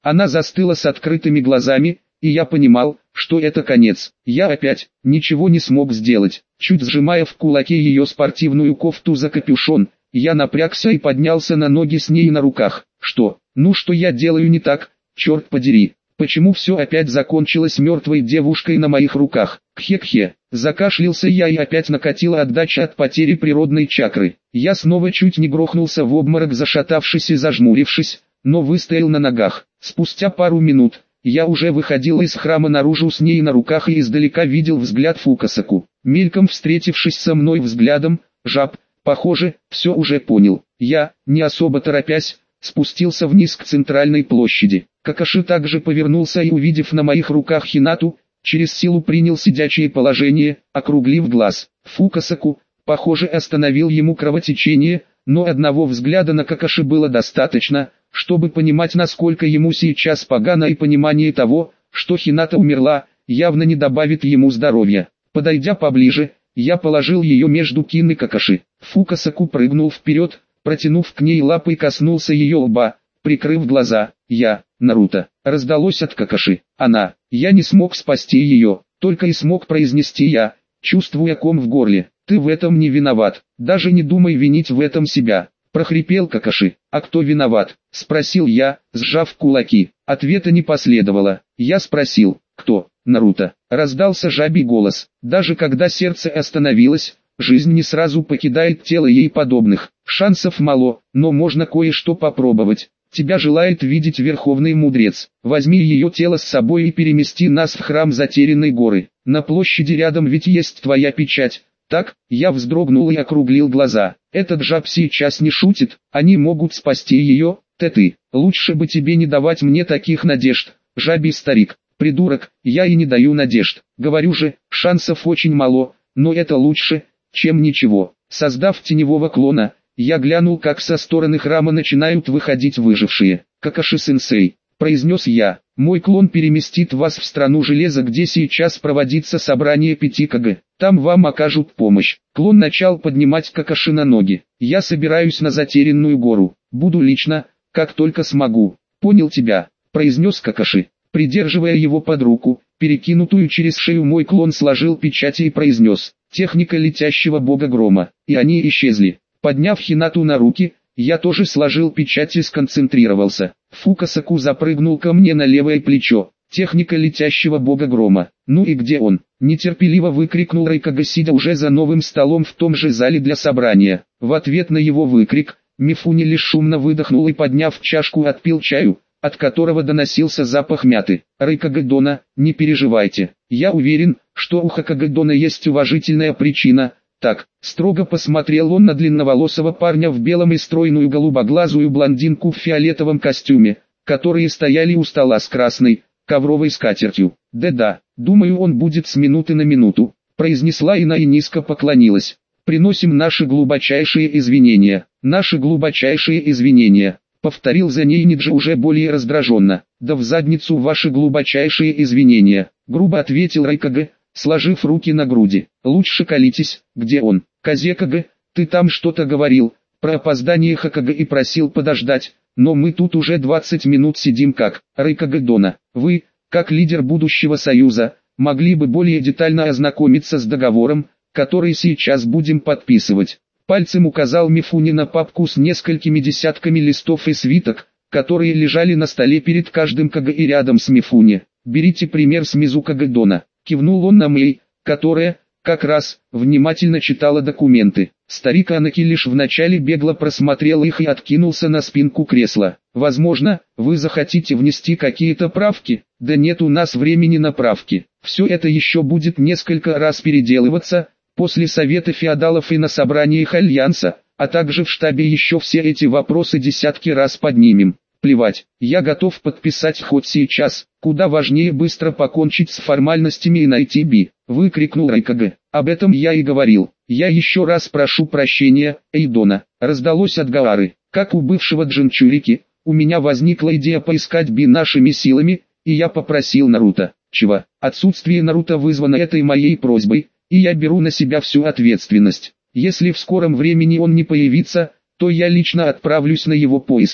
Она застыла с открытыми глазами, и я понимал, что это конец. Я опять ничего не смог сделать. Чуть сжимая в кулаке ее спортивную кофту за капюшон, я напрягся и поднялся на ноги с ней на руках. Что? Ну что я делаю не так? Черт подери. Почему все опять закончилось мертвой девушкой на моих руках? Кхе-кхе. Закашлялся я и опять накатила отдача от потери природной чакры. Я снова чуть не грохнулся в обморок, зашатавшись и зажмурившись, но выстоял на ногах. Спустя пару минут, я уже выходил из храма наружу с ней на руках и издалека видел взгляд Фукасаку. Мельком встретившись со мной взглядом, жаб, похоже, все уже понял. Я, не особо торопясь, спустился вниз к центральной площади. Какаши также повернулся и, увидев на моих руках Хинату, через силу принял сидячее положение, округлив глаз. Фукасаку, похоже, остановил ему кровотечение, но одного взгляда на Какаши было достаточно, чтобы понимать, насколько ему сейчас погано, и понимание того, что Хината умерла, явно не добавит ему здоровья. Подойдя поближе, я положил ее между Кин и Какаши. Фукасаку прыгнул вперед, протянув к ней лапы и коснулся ее лба, прикрыв глаза. Я, Наруто, раздалось от Какаши. Она, я не смог спасти ее, только и смог произнести я, чувствуя ком в горле. Ты в этом не виноват, даже не думай винить в этом себя. Прохрипел Какаши. А кто виноват? Спросил я, сжав кулаки. Ответа не последовало. Я спросил, кто? Наруто. Раздался жабий голос. Даже когда сердце остановилось, жизнь не сразу покидает тело ей подобных. Шансов мало, но можно кое-что попробовать. Тебя желает видеть Верховный Мудрец. Возьми ее тело с собой и перемести нас в храм Затерянной горы. На площади рядом ведь есть твоя печать. Так, я вздрогнул и округлил глаза. Этот жаб сейчас не шутит, они могут спасти ее. Ты ты, лучше бы тебе не давать мне таких надежд. Жабий старик, придурок, я и не даю надежд. Говорю же, шансов очень мало, но это лучше, чем ничего. Создав теневого клона, я глянул, как со стороны храма начинают выходить выжившие. Какаши-сенсей, произнес я, мой клон переместит вас в страну железа, где сейчас проводится собрание пяти КГ. Там вам окажут помощь. Клон начал поднимать Какаши на ноги. Я собираюсь на Затерянную гору. Буду лично, как только смогу. Понял тебя, произнес Какаши. Придерживая его под руку, перекинутую через шею, мой клон сложил печати и произнес: техника летящего бога грома. И они исчезли. Подняв Хинату на руки, я тоже сложил печать и сконцентрировался. Фукасаку запрыгнул ко мне на левое плечо. Техника летящего бога грома. Ну и где он? Нетерпеливо выкрикнул Райкага, сидя уже за новым столом в том же зале для собрания. В ответ на его выкрик, Мифуни лишь шумно выдохнул и, подняв чашку, отпил чаю, от которого доносился запах мяты. Райкага Дона, не переживайте. Я уверен, что у Хокаге Дона есть уважительная причина. Так, строго посмотрел он на длинноволосого парня в белом и стройную голубоглазую блондинку в фиолетовом костюме, которые стояли у стола с красной, ковровой скатертью. «Да-да, думаю, он будет с минуты на минуту», — произнесла Ина и низко поклонилась. «Приносим наши глубочайшие извинения, наши глубочайшие извинения», — повторил за ней Ниджи уже более раздраженно. «Да в задницу ваши глубочайшие извинения», — грубо ответил Райкага, сложив руки на груди. «Лучше колитесь, где он?» «Казекага, ты там что-то говорил про опоздание Хокаге и просил подождать, но мы тут уже двадцать минут сидим как...» «Райкага Дона, вы, как лидер будущего союза, могли бы более детально ознакомиться с договором, который сейчас будем подписывать». Пальцем указал Мифуни на папку с несколькими десятками листов и свиток, которые лежали на столе перед каждым КГ и рядом с Мифуни. «Берите пример с Мизукаге Дона», — кивнул он на Мэй, которая, как раз, внимательно читала документы. Старик Анаки лишь вначале бегло просмотрел их и откинулся на спинку кресла. «Возможно, вы захотите внести какие-то правки?» «Да нет у нас времени на правки. Все это еще будет несколько раз переделываться, после совета феодалов и на собраниях Альянса, а также в штабе еще все эти вопросы десятки раз поднимем. Плевать, я готов подписать хоть сейчас, куда важнее быстро покончить с формальностями и найти Би», — выкрикнул Райкага. «Об этом я и говорил. Я еще раз прошу прощения, Эйдона», — раздалось от Гаары. «Как у бывшего Джинчурики, у меня возникла идея поискать Би нашими силами, и я попросил Наруто». «Чего? Отсутствие Наруто вызвано этой моей просьбой, и я беру на себя всю ответственность. Если в скором времени он не появится, то я лично отправлюсь на его поиски», —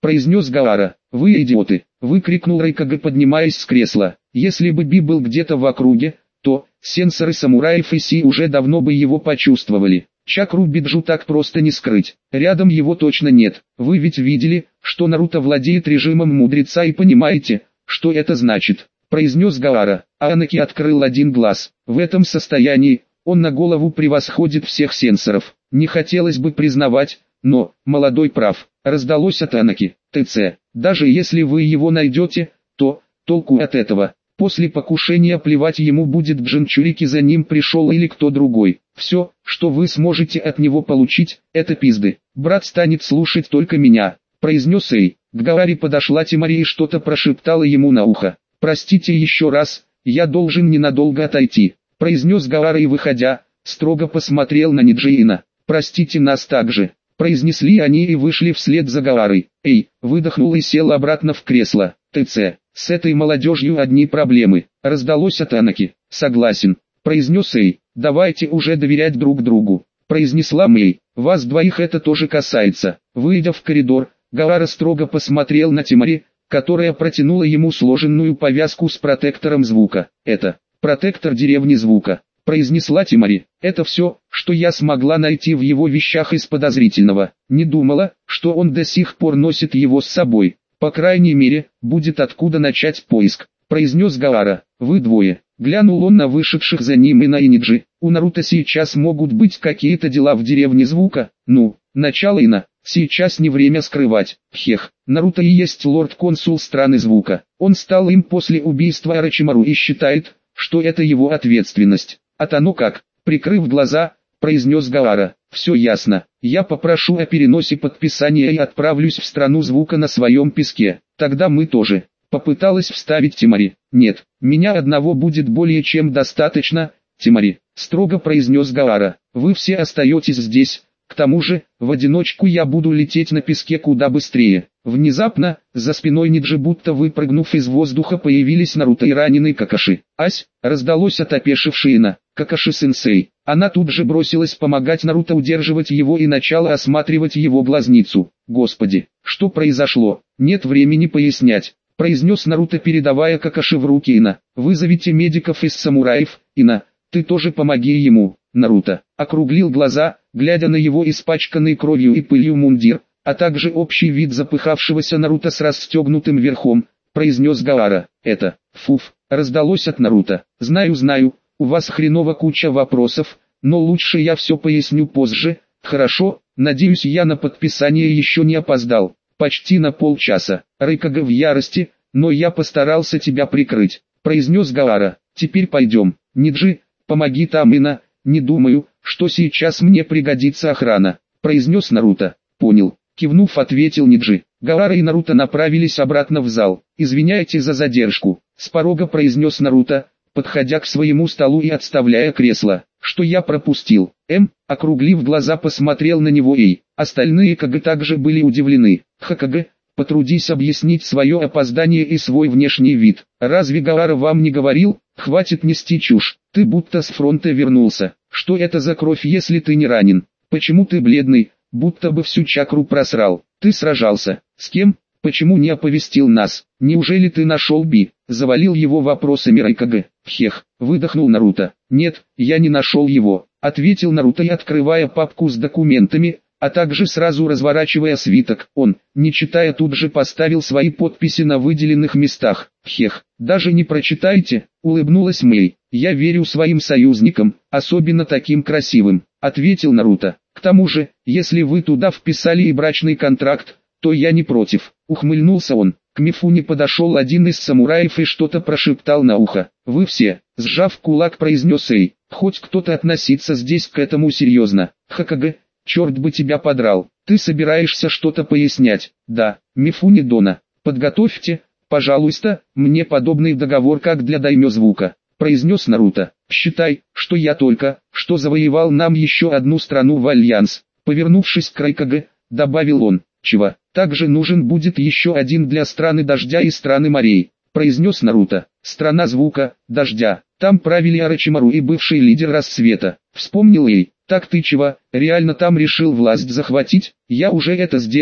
произнес Гаара. Вы идиоты, выкрикнул Райкага, поднимаясь с кресла. Если бы Би был где-то в округе, то сенсоры самураев Иси уже давно бы его почувствовали. Чакру Биджу так просто не скрыть. Рядом его точно нет. Вы ведь видели, что Наруто владеет режимом мудреца и понимаете, что это значит, произнес Гаара. А Анаки открыл один глаз. В этом состоянии он на голову превосходит всех сенсоров. Не хотелось бы признавать, но молодой прав. Раздалось от Анаки. ТЦ. Даже если вы его найдете, то толку от этого. После покушения плевать ему будет, Джинчурики за ним пришел или кто другой. Все, что вы сможете от него получить, это пизды. Брат станет слушать только меня, произнес Эй. К Гааре подошла Тимари и что-то прошептала ему на ухо. Простите еще раз, я должен ненадолго отойти, произнес Гаара и, выходя, строго посмотрел на Ниджиина. Простите нас также, произнесли они и вышли вслед за Гаарой. Эй, выдохнул и сел обратно в кресло. ТЦ. С этой молодежью одни проблемы, раздалось от Анаки. Согласен, произнес Эй. Давайте уже доверять друг другу, произнесла Мэй. Вас двоих это тоже касается. Выйдя в коридор, Гаара строго посмотрел на Тимари, которая протянула ему сложенную повязку с протектором звука. Это протектор деревни звука, произнесла Тимари. Это все, что я смогла найти в его вещах из подозрительного. Не думала, что он до сих пор носит его с собой. По крайней мере, будет откуда начать поиск, произнес Гаара. Вы двое. Глянул он на вышедших за ним и на Иниджи. У Наруто сейчас могут быть какие-то дела в деревне звука. Ну, начало Ина. Сейчас не время скрывать. Хех, Наруто и есть лорд-консул страны звука. Он стал им после убийства Орочимару и считает, что это его ответственность. А то ну как, прикрыв глаза, произнес Гаара. Все ясно. Я попрошу о переносе подписания и отправлюсь в страну звука на своем песке. Тогда мы тоже. Попыталась вставить Тимари. Нет, меня одного будет более чем достаточно, Тимари, строго произнес Гаара. Вы все остаетесь здесь. К тому же, в одиночку я буду лететь на песке куда быстрее. Внезапно, за спиной Ниджи, будто выпрыгнув из воздуха, появились Наруто и раненый Какаши. Ась, раздалось от опешившей Ина. Какаши-сенсей. Она тут же бросилась помогать Наруто удерживать его и начала осматривать его глазницу. Господи, что произошло? Нет времени пояснять, произнес Наруто, передавая Какаши в руки Ина. Вызовите медиков из самураев. Ина, ты тоже помоги ему. Наруто округлил глаза, глядя на его испачканный кровью и пылью мундир, а также общий вид запыхавшегося Наруто с расстегнутым верхом, произнес Гаара. Это, фуф, раздалось от Наруто. Знаю, знаю, у вас хреново куча вопросов, но лучше я все поясню позже. Хорошо, надеюсь, я на подписание еще не опоздал. Почти на полчаса. Райкага в ярости, но я постарался тебя прикрыть, произнес Гаара. Теперь пойдем. Ниджи, помоги там Ина. Не думаю, что сейчас мне пригодится охрана, произнес Наруто. Понял, кивнув, ответил Ниджи. Гаара и Наруто направились обратно в зал. Извиняйте за задержку, с порога произнес Наруто, подходя к своему столу и отставляя кресло. Что я пропустил? М, округлив глаза, посмотрел на него Эй. Остальные Кага также были удивлены. Хакага, потрудись объяснить свое опоздание и свой внешний вид. Разве Гаара вам не говорил? Хватит нести чушь. Ты будто с фронта вернулся. Что это за кровь, если ты не ранен? Почему ты бледный, будто бы всю чакру просрал? Ты сражался. С кем? Почему не оповестил нас? Неужели ты нашел Би? Завалил его вопросами Райкага. Хех, выдохнул Наруто. Нет, я не нашел его, ответил Наруто и, открывая папку с документами, а также сразу разворачивая свиток, он, не читая, тут же поставил свои подписи на выделенных местах. Хех, даже не прочитайте, улыбнулась Мэй. Я верю своим союзникам, особенно таким красивым, ответил Наруто. К тому же, если вы туда вписали и брачный контракт, то я не против, ухмыльнулся он. К Мифуне подошел один из самураев и что-то прошептал на ухо. Вы все, сжав кулак, произнес Эй, хоть кто-то относится здесь к этому серьезно. Хакага, черт бы тебя подрал, ты собираешься что-то пояснять? Да, Мифуне Дона, подготовьте, пожалуйста, мне подобный договор, как для даймё звука, произнес Наруто. Считай, что я только, что завоевал нам еще одну страну в альянс. Повернувшись к Райкага, добавил он. Чего? Также нужен будет еще один для страны дождя и страны морей, произнес Наруто. Страна звука, дождя, там правили Орочимару и бывший лидер рассвета. Вспомнил Эй. Так ты чего, реально там решил власть захватить? Я уже это сделал,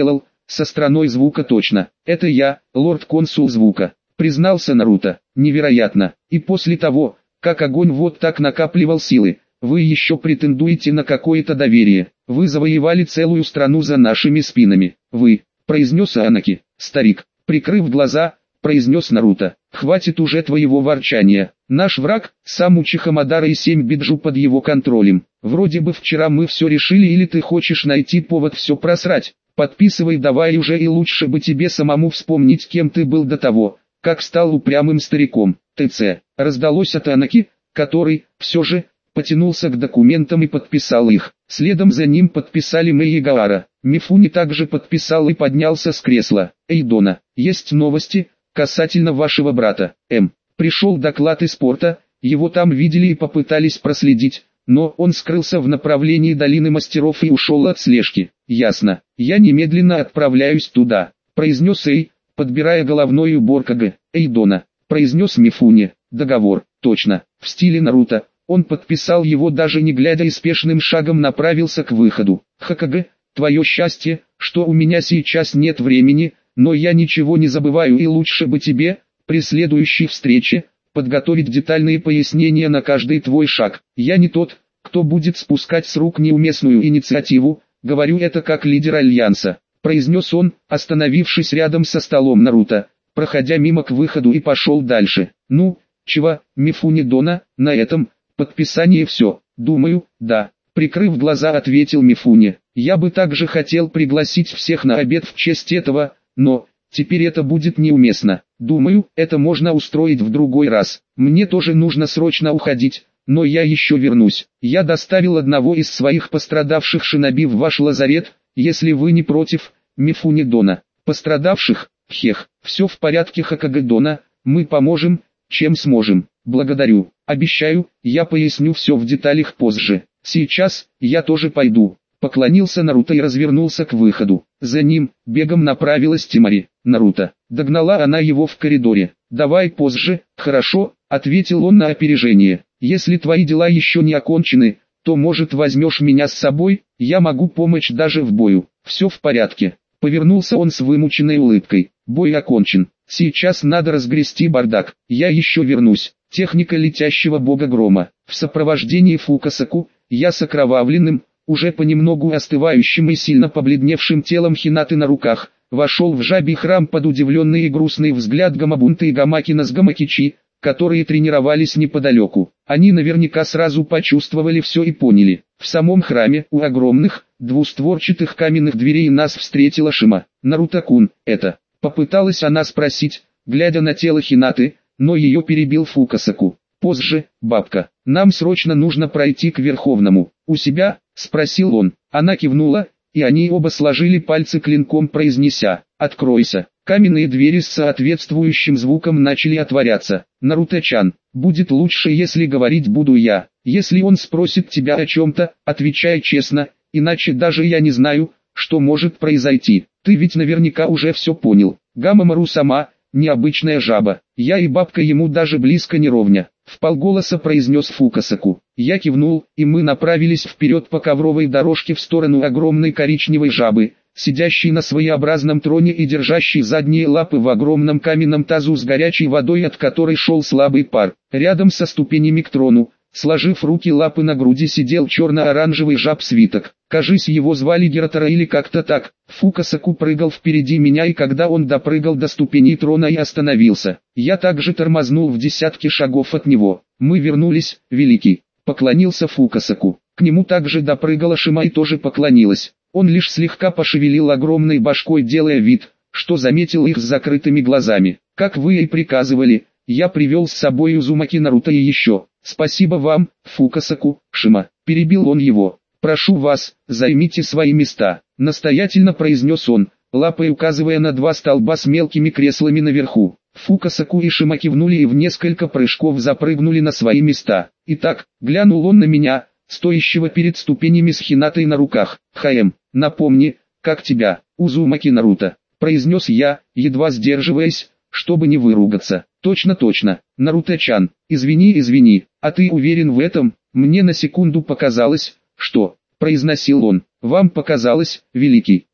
со страной звука точно. Это я, лорд-консул звука, признался Наруто. Невероятно. И после того, как огонь вот так накапливал силы, вы еще претендуете на какое-то доверие. Вы завоевали целую страну за нашими спинами. Вы, произнес Анаки. Старик, прикрыв глаза, произнес Наруто. Хватит уже твоего ворчания. Наш враг, сам Учиха Мадара и семь биджу под его контролем. Вроде бы вчера мы все решили, или ты хочешь найти повод все просрать? Подписывай давай уже, и лучше бы тебе самому вспомнить, кем ты был до того, как стал упрямым стариком. ТЦ. Раздалось от Анаки, который, все же, потянулся к документам и подписал их. Следом за ним подписали Мэй и Гаара. Мифуни также подписал и поднялся с кресла. Эйдона, есть новости касательно вашего брата. М. Пришел доклад из порта, его там видели и попытались проследить, но он скрылся в направлении долины мастеров и ушел от слежки. Ясно. Я немедленно отправляюсь туда, произнес Эй, подбирая головной убор Кагэ. Эйдона, произнес Мифуни. Договор, точно, в стиле Наруто. Он подписал его даже не глядя и спешным шагом направился к выходу. Хокаге, твое счастье, что у меня сейчас нет времени, но я ничего не забываю, и лучше бы тебе, при следующей встрече, подготовить детальные пояснения на каждый твой шаг. Я не тот, кто будет спускать с рук неуместную инициативу, говорю это как лидер Альянса, произнес он, остановившись рядом со столом Наруто, проходя мимо к выходу, и пошел дальше. Ну, чего, Мифуни Дона, на этом подписание все, думаю, да, прикрыв глаза, ответил Мифуни. Я бы также хотел пригласить всех на обед в честь этого, но теперь это будет неуместно. Думаю, это можно устроить в другой раз. Мне тоже нужно срочно уходить, но я еще вернусь. Я доставил одного из своих пострадавших шиноби в ваш лазарет, если вы не против, Мифуни Дона. Пострадавших? Хех, все в порядке, Хокаге Дона, мы поможем, чем сможем. Благодарю. Обещаю, я поясню все в деталях позже. Сейчас, я тоже пойду. Поклонился Наруто и развернулся к выходу. За ним, бегом направилась Тимари. Наруто. Догнала она его в коридоре. «Давай позже, хорошо», — ответил он на опережение. «Если твои дела еще не окончены, то, может, возьмешь меня с собой, я могу помочь даже в бою». «Все в порядке». Повернулся он с вымученной улыбкой. «Бой окончен. Сейчас надо разгрести бардак. Я еще вернусь». Техника летящего бога грома. В сопровождении Фукасаку, я с окровавленным, уже понемногу остывающим и сильно побледневшим телом Хинаты на руках, вошел в жабий храм под удивленный и грустный взгляд Гамабунта и Гамакина с Гамакичи, которые тренировались неподалеку. Они наверняка сразу почувствовали все и поняли. В самом храме, у огромных, двустворчатых каменных дверей, нас встретила Шима. «Наруто-кун, это...» Попыталась она спросить, глядя на тело Хинаты, но ее перебил Фукасаку. «Позже, бабка, нам срочно нужно пройти к Верховному». «У себя?» — спросил он. Она кивнула, и они оба сложили пальцы клинком, произнеся «Откройся». Каменные двери с соответствующим звуком начали отворяться. «Наруто-чан, будет лучше, если говорить буду я. Если он спросит тебя о чем-то, отвечай честно, иначе даже я не знаю, что может произойти. Ты ведь наверняка уже все понял. Гамамару сама, необычная жаба. Я и бабка ему даже близко не ровня», — вполголоса произнес Фукасаку. Я кивнул, и мы направились вперед по ковровой дорожке в сторону огромной коричневой жабы, сидящей на своеобразном троне и держащей задние лапы в огромном каменном тазу с горячей водой, от которой шел слабый пар. Рядом со ступенями к трону, сложив руки лапы на груди, сидел черно-оранжевый жаб-свиток. Кажись, его звали Гератора или как-то так. Фукасаку прыгал впереди меня, и когда он допрыгал до ступеней трона и остановился, я также тормознул в десятке шагов от него. «Мы вернулись, Великий», — поклонился Фукасаку. К нему также допрыгала Шима и тоже поклонилась. Он лишь слегка пошевелил огромной башкой, делая вид, что заметил их с закрытыми глазами. «Как вы и приказывали, я привел с собой Узумаки, Наруто и еще. Спасибо вам, Фукасаку, Шима», — перебил он его. «Прошу вас, займите свои места», — настоятельно произнес он, лапой указывая на два столба с мелкими креслами наверху. Фукасаку и Шима кивнули и в несколько прыжков запрыгнули на свои места. «Итак», — глянул он на меня, стоящего перед ступенями с Хинатой на руках. «Хаэм, напомни, как тебя, Узумаки Наруто», — произнес я, едва сдерживаясь, чтобы не выругаться. «Точно, точно, Наруто-чан, извини, извини, а ты уверен в этом?» Мне на секунду показалось, что, — произносил он, — «вам показалось, Великий».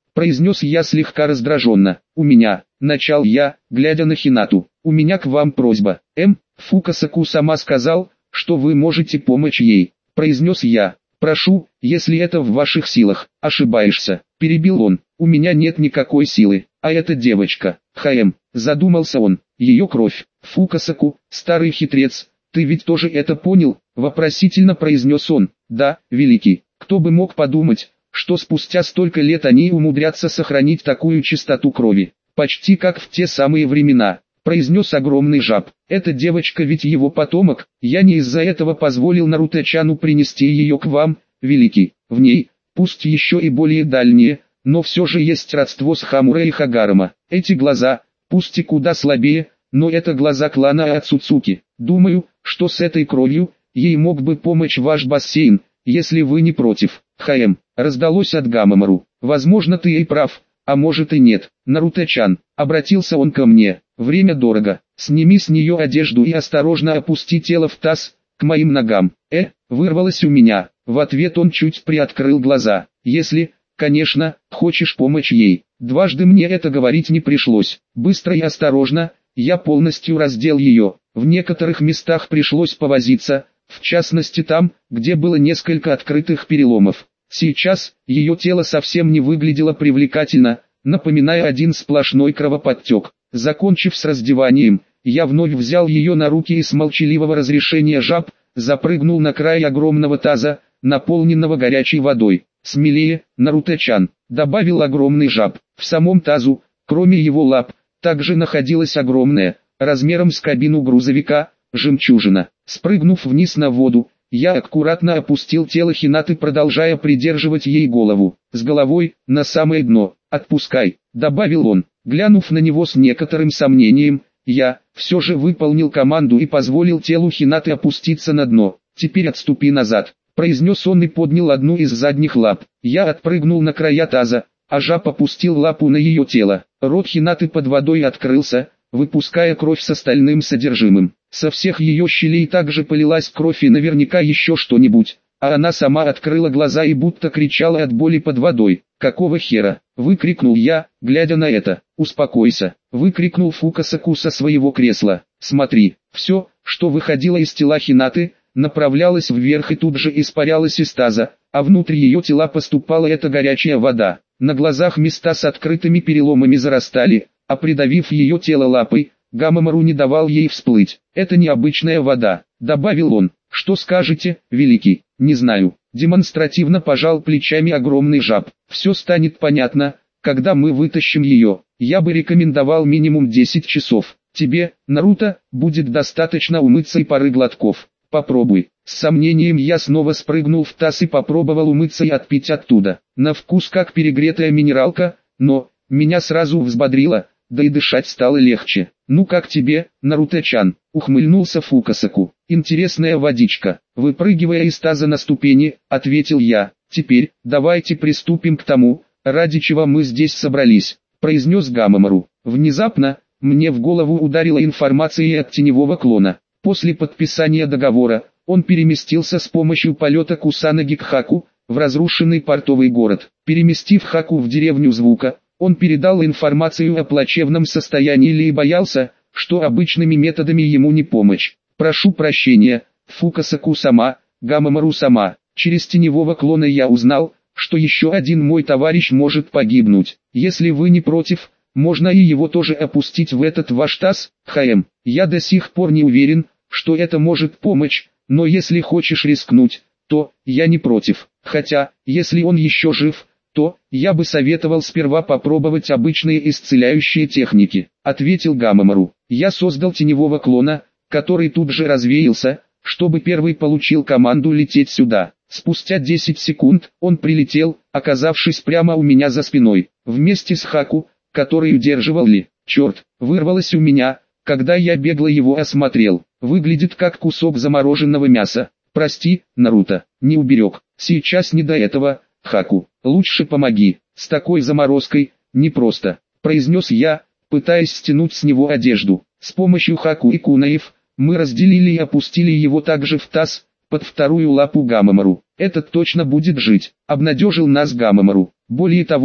произнес я слегка раздраженно. У меня, начал я, глядя на Хинату, у меня к вам просьба. М, Фукасаку сама сказал, что вы можете помочь ей, произнес я. Прошу, если это в ваших силах. Ошибаешься, перебил он, у меня нет никакой силы, а эта девочка, Хаэм, задумался он, ее кровь. Фукасаку, старый хитрец, ты ведь тоже это понял, вопросительно произнес он. Да, великий, кто бы мог подумать, что спустя столько лет они умудрятся сохранить такую чистоту крови, почти как в те самые времена, произнес огромный жаб. Эта девочка ведь его потомок, я не из-за этого позволил Наруто-чану принести ее к вам, великий, в ней, пусть еще и более дальние, но все же есть родство с Хамура и Хагарама. Эти глаза, пусть и куда слабее, но это глаза клана Ацуцуки. Думаю, что с этой кровью, ей мог бы помочь ваш бассейн, если вы не против. Хаэм, раздалось от Гамамару. Возможно, ты и прав, а может и нет. Наруто-чан, обратился он ко мне. Время дорого. Сними с нее одежду и осторожно опусти тело в таз, к моим ногам. Э, вырвалось у меня. В ответ он чуть приоткрыл глаза. Если, конечно, хочешь помочь ей. Дважды мне это говорить не пришлось. Быстро и осторожно, я полностью раздел ее. В некоторых местах пришлось повозиться, в частности там, где было несколько открытых переломов. Сейчас, ее тело совсем не выглядело привлекательно, напоминая один сплошной кровоподтек. Закончив с раздеванием, я вновь взял ее на руки и с молчаливого разрешения жаб, запрыгнул на край огромного таза, наполненного горячей водой. «Смелее, Наруто-чан», — добавил огромный жаб. В самом тазу, кроме его лап, также находилась огромная, размером с кабину грузовика, жемчужина. Спрыгнув вниз на воду, я аккуратно опустил тело Хинаты, продолжая придерживать ей голову. С головой, на самое дно. «Отпускай», — добавил он. Глянув на него с некоторым сомнением, я, все же выполнил команду и позволил телу Хинаты опуститься на дно. «Теперь отступи назад», — произнес он и поднял одну из задних лап. Я отпрыгнул на края таза, а жаб опустил лапу на ее тело. Рот Хинаты под водой открылся, выпуская кровь с остальным содержимым. Со всех ее щелей также полилась кровь и наверняка еще что-нибудь, а она сама открыла глаза и будто кричала от боли под водой. «Какого хера?» — выкрикнул я, глядя на это. «Успокойся!» — выкрикнул Фукасаку со своего кресла. «Смотри, все, что выходило из тела Хинаты, направлялось вверх и тут же испарялось из таза, а внутрь ее тела поступала эта горячая вода. На глазах места с открытыми переломами зарастали, а придавив ее тело лапой, Гамамару не давал ей всплыть. «Это необычная вода», — добавил он. «Что скажете, великий?» «Не знаю». Демонстративно пожал плечами огромный жаб. «Все станет понятно, когда мы вытащим ее. Я бы рекомендовал минимум десять часов. Тебе, Наруто, будет достаточно умыться и пары глотков. Попробуй». С сомнением я снова спрыгнул в таз и попробовал умыться и отпить оттуда. На вкус как перегретая минералка, но меня сразу взбодрило, да и дышать стало легче. «Ну как тебе, Наруто-чан?» — ухмыльнулся Фукасаку. «Интересная водичка». Выпрыгивая из таза на ступени, ответил я. «Теперь, давайте приступим к тому, ради чего мы здесь собрались», — произнес Гамамару. Внезапно, мне в голову ударила информация от теневого клона. После подписания договора, он переместился с помощью полета Кусанаги к Хаку, в разрушенный портовый город. Переместив Хаку в деревню Звука, он передал информацию о плачевном состоянии Ли и боялся, что обычными методами ему не помочь. «Прошу прощения, Фукасаку-сама, Гамамару-сама, через теневого клона я узнал, что еще один мой товарищ может погибнуть. Если вы не против, можно и его тоже опустить в этот ваш таз, Хаэм. Я до сих пор не уверен, что это может помочь, но если хочешь рискнуть, то я не против. Хотя, если он еще жив, то я бы советовал сперва попробовать обычные исцеляющие техники», — ответил Гамамару. Я создал теневого клона, который тут же развеялся, чтобы первый получил команду лететь сюда. Спустя десять секунд он прилетел, оказавшись прямо у меня за спиной, вместе с Хаку, который удерживал Ли. Черт, вырвалось у меня, когда я бегло его осмотрел. Выглядит как кусок замороженного мяса. «Прости, Наруто, не уберег. Сейчас не до этого, Хаку. Лучше помоги. С такой заморозкой, непросто», — произнес я, пытаясь стянуть с него одежду. С помощью Хаку и Кунаев, мы разделили и опустили его также в таз, под вторую лапу Гамамару. «Этот точно будет жить», — обнадежил нас Гамамару. Более того,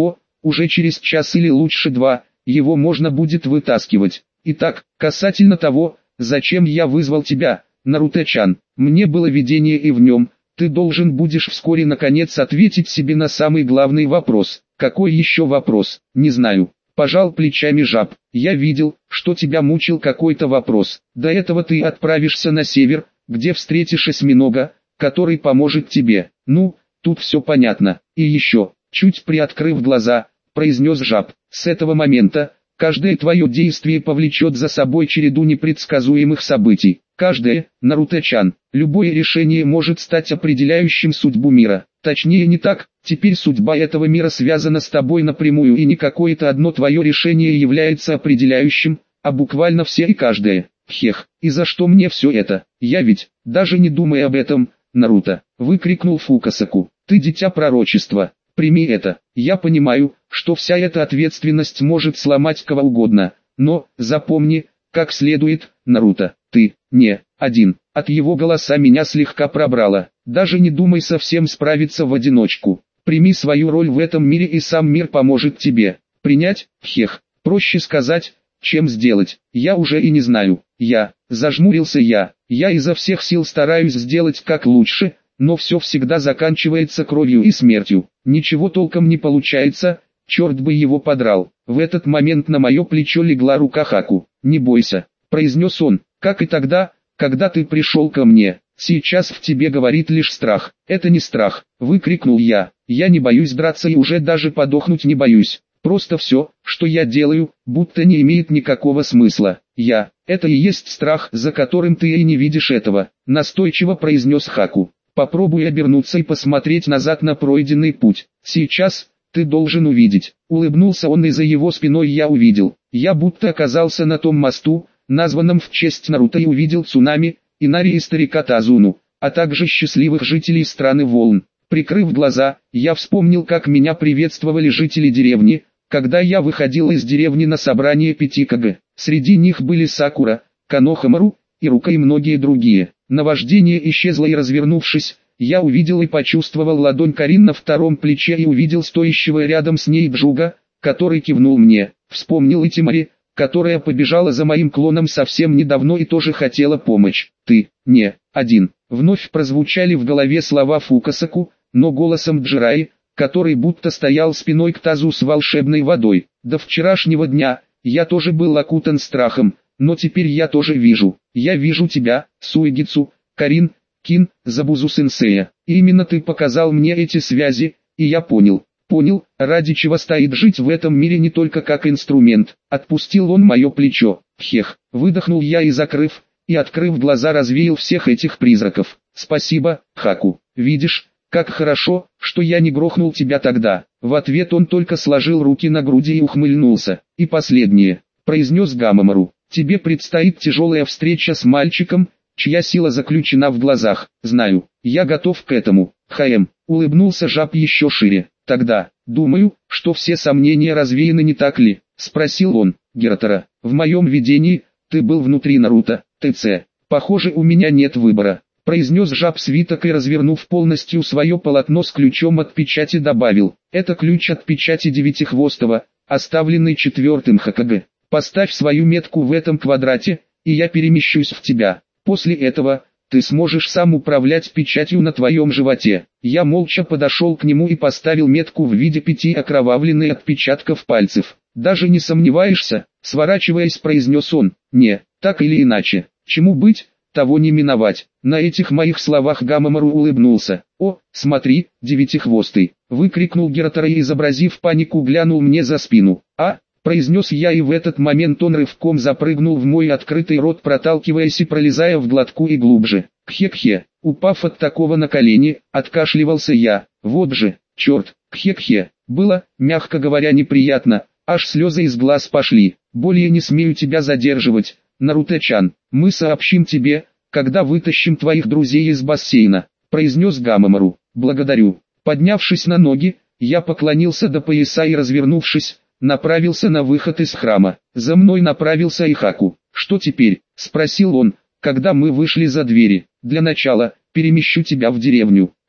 уже через час или лучше два, его можно будет вытаскивать. Итак, касательно того, зачем я вызвал тебя, Наруто-чан, мне было видение и в нем, ты должен будешь вскоре наконец ответить себе на самый главный вопрос. Какой еще вопрос? Не знаю. Пожал плечами жаб. Я видел, что тебя мучил какой-то вопрос. До этого ты отправишься на север, где встретишь осьминога, который поможет тебе. Ну, тут все понятно. И еще, чуть приоткрыв глаза, произнес жаб. С этого момента, каждое твое действие повлечет за собой череду непредсказуемых событий. Каждое, Наруто-чан, любое решение может стать определяющим судьбу мира. Точнее не так, теперь судьба этого мира связана с тобой напрямую, и не какое-то одно твое решение является определяющим, а буквально все и каждое. Хех, и за что мне все это? Я ведь, даже не думая об этом, Наруто, выкрикнул Фукасаку. Ты дитя пророчества, прими это. Я понимаю, что вся эта ответственность может сломать кого угодно, но, запомни, как следует, Наруто, ты, не, один. От его голоса меня слегка пробрало. Даже не думай совсем справиться в одиночку. Прими свою роль в этом мире, и сам мир поможет тебе. Принять, хех, проще сказать, чем сделать. Я уже и не знаю. Я, зажмурился я, я изо всех сил стараюсь сделать как лучше, но все всегда заканчивается кровью и смертью. Ничего толком не получается, черт бы его подрал. В этот момент на мое плечо легла рука Хаку. «Не бойся», произнес он, как и тогда, когда ты пришел ко мне. Сейчас в тебе говорит лишь страх. Это не страх, выкрикнул я. Я не боюсь драться и уже даже подохнуть не боюсь. Просто все, что я делаю, будто не имеет никакого смысла. Я, это и есть страх, за которым ты и не видишь этого, настойчиво произнес Хаку. Попробуй обернуться и посмотреть назад на пройденный путь. Сейчас, ты должен увидеть. Улыбнулся он, и за его спиной я увидел. Я будто оказался на том мосту, названном в честь Наруто, и увидел цунами, Инари и старика Тазуну, а также счастливых жителей страны волн. Прикрыв глаза, я вспомнил, как меня приветствовали жители деревни, когда я выходил из деревни на собрание пяти Кагэ. Среди них были Сакура, Канохамару, Ирука и многие другие. Наваждение исчезло, и развернувшись, я увидел и почувствовал ладонь Карин на втором плече и увидел стоящего рядом с ней Джуга, который кивнул мне. Вспомнил и Тимари, которая побежала за моим клоном совсем недавно и тоже хотела помочь. Ты, не, один. Вновь прозвучали в голове слова Фукасаку, но голосом Джираи, который будто стоял спиной к тазу с волшебной водой. До вчерашнего дня, я тоже был окутан страхом, но теперь я тоже вижу. Я вижу тебя, Суэгицу, Карин, Кин, Забузу-сенсея. И именно ты показал мне эти связи, и я понял. Понял, ради чего стоит жить в этом мире не только как инструмент. Отпустил он мое плечо. Хех, выдохнул я и, закрыв и открыв глаза, развеял всех этих призраков. Спасибо, Хаку. Видишь, как хорошо, что я не грохнул тебя тогда. В ответ он только сложил руки на груди и ухмыльнулся. И последнее, произнес Гамамару. Тебе предстоит тяжелая встреча с мальчиком, чья сила заключена в глазах. Знаю, я готов к этому. Хаэм, улыбнулся жаб еще шире. Тогда, думаю, что все сомнения развеяны, не так ли? Спросил он, Гератора. В моем видении, ты был внутри Наруто, ТЦ. Похоже, у меня нет выбора. Произнес жаб свиток и, развернув полностью свое полотно с ключом от печати, добавил. Это ключ от печати Девятихвостого, оставленный четвертым Хокаге. Поставь свою метку в этом квадрате, и я перемещусь в тебя. После этого ты сможешь сам управлять печатью на твоем животе. Я молча подошел к нему и поставил метку в виде пяти окровавленных отпечатков пальцев. Даже не сомневаешься, сворачиваясь, произнес он. Не, так или иначе, чему быть, того не миновать. На этих моих словах Гамамару улыбнулся. О, смотри, Девятихвостый, выкрикнул Гератора и, изобразив панику, глянул мне за спину. А? Произнес я, и в этот момент он рывком запрыгнул в мой открытый рот, проталкиваясь и пролезая в глотку и глубже. Кхе-кхе, упав от такого на колени, откашливался я. Вот же, черт, кхе-кхе, было, мягко говоря, неприятно, аж слезы из глаз пошли. Более не смею тебя задерживать, Наруто-чан, мы сообщим тебе, когда вытащим твоих друзей из бассейна, произнес Гамамару. Благодарю. Поднявшись на ноги, я поклонился до пояса и, развернувшись, направился на выход из храма. За мной направился и Хаку. «Что теперь?» – спросил он, когда мы вышли за двери. «Для начала, перемещу тебя в деревню.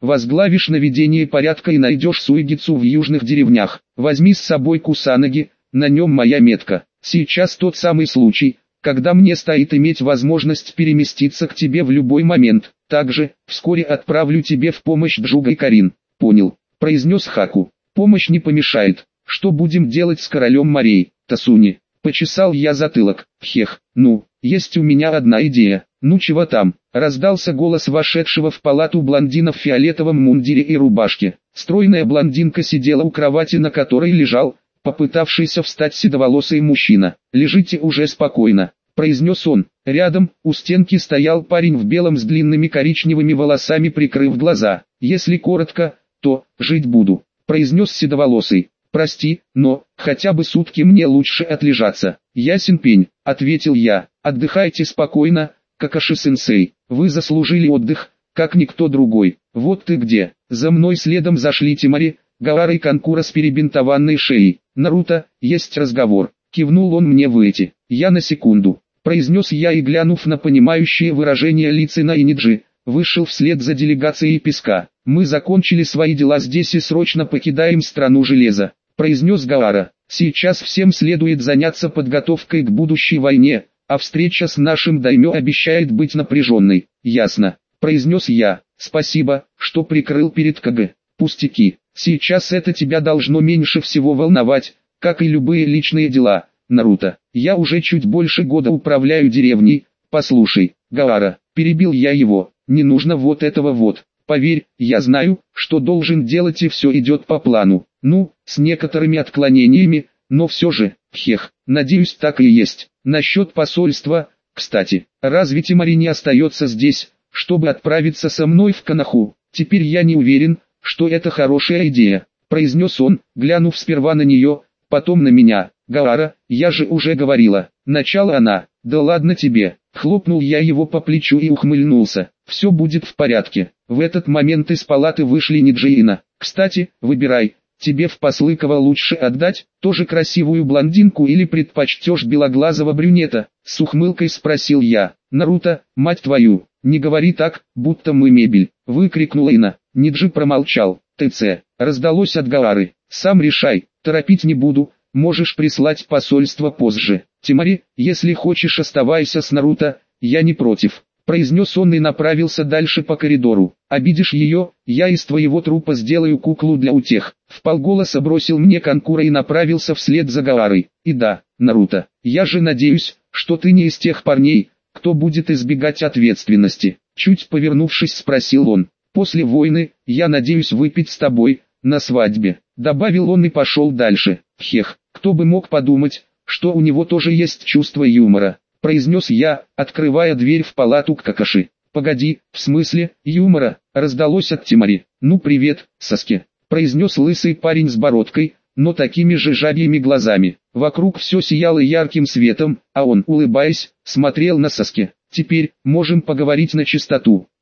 возглавишь наведение порядка и найдешь Суэгицу в южных деревнях. Возьми с собой Кусанаги, на нем моя метка. Сейчас тот самый случай, когда мне стоит иметь возможность переместиться к тебе в любой момент. Также, вскоре отправлю тебе в помощь Джуга и Карин. Понял, произнес Хаку. Помощь не помешает. Что будем делать с королем морей, Тасуни? Почесал я затылок. Хех, ну, есть у меня одна идея. Ну чего там? Раздался голос вошедшего в палату блондина в фиолетовом мундире и рубашке. Стройная блондинка сидела у кровати, на которой лежал попытавшийся встать седоволосый мужчина. «Лежите уже спокойно», — произнес он. Рядом, у стенки, стоял парень в белом с длинными коричневыми волосами, прикрыв глаза. «Если коротко, то жить буду», — произнес седоволосый. «Прости, но хотя бы сутки мне лучше отлежаться». «Ясен пень», — ответил я. «Отдыхайте спокойно, Какаши-сенсей. Вы заслужили отдых, как никто другой. Вот ты где». За мной следом зашли Тимари, Гаара и Канкура с перебинтованной шеей. «Наруто, есть разговор», — кивнул он мне в эти. «Я на секунду», — произнес я и, глянув на понимающее выражение лица на Иниджи, вышел вслед за делегацией Песка. «Мы закончили свои дела здесь и срочно покидаем страну железа», — произнес Гаара. «Сейчас всем следует заняться подготовкой к будущей войне, а встреча с нашим даймё обещает быть напряженной». «Ясно», — произнес я. «Спасибо, что прикрыл перед КГ». «Пустяки. Сейчас это тебя должно меньше всего волновать, как и любые личные дела, Наруто. Я уже чуть больше года управляю деревней. Послушай, Гаара», — перебил я его, — «не нужно вот этого вот. Поверь, я знаю, что должен делать, и все идет по плану. Ну, с некоторыми отклонениями, но все же, хех, надеюсь, так и есть. Насчет посольства, кстати, разве Тимари не остается здесь, чтобы отправиться со мной в Коноху? Теперь я не уверен, что это хорошая идея», — произнес он, глянув сперва на нее, потом на меня. «Гаара, я же уже говорила». Начала она. «Да ладно тебе», — хлопнул я его по плечу и ухмыльнулся. «Все будет в порядке». В этот момент из палаты вышли Ниджи и Ина. «Кстати, выбирай, тебе в послы кого лучше отдать, тоже красивую блондинку или предпочтешь белоглазого брюнета?» С ухмылкой спросил я. «Наруто, мать твою, не говори так, будто мы мебель», — выкрикнула Ина. Ниджи промолчал. «ТЦ», — раздалось от Гаары. «Сам решай, торопить не буду, можешь прислать посольство позже. Тимари, если хочешь, оставайся с Наруто, я не против», — произнес он и направился дальше по коридору. «Обидишь ее, я из твоего трупа сделаю куклу для утех», — вполголоса бросил мне Канкура и направился вслед за Гаарой. «И да, Наруто, я же надеюсь, что ты не из тех парней, кто будет избегать ответственности», — чуть повернувшись, спросил он. «После войны, я надеюсь выпить с тобой, на свадьбе», — добавил он и пошел дальше. «Хех, кто бы мог подумать, что у него тоже есть чувство юмора», — произнес я, открывая дверь в палату к Какаши. «Погоди, в смысле, юмора?» — раздалось от Тимари. «Ну привет, Саске», — произнес лысый парень с бородкой, но такими же жабьими глазами. Вокруг все сияло ярким светом, а он, улыбаясь, смотрел на Саске. «Теперь, можем поговорить на чистоту.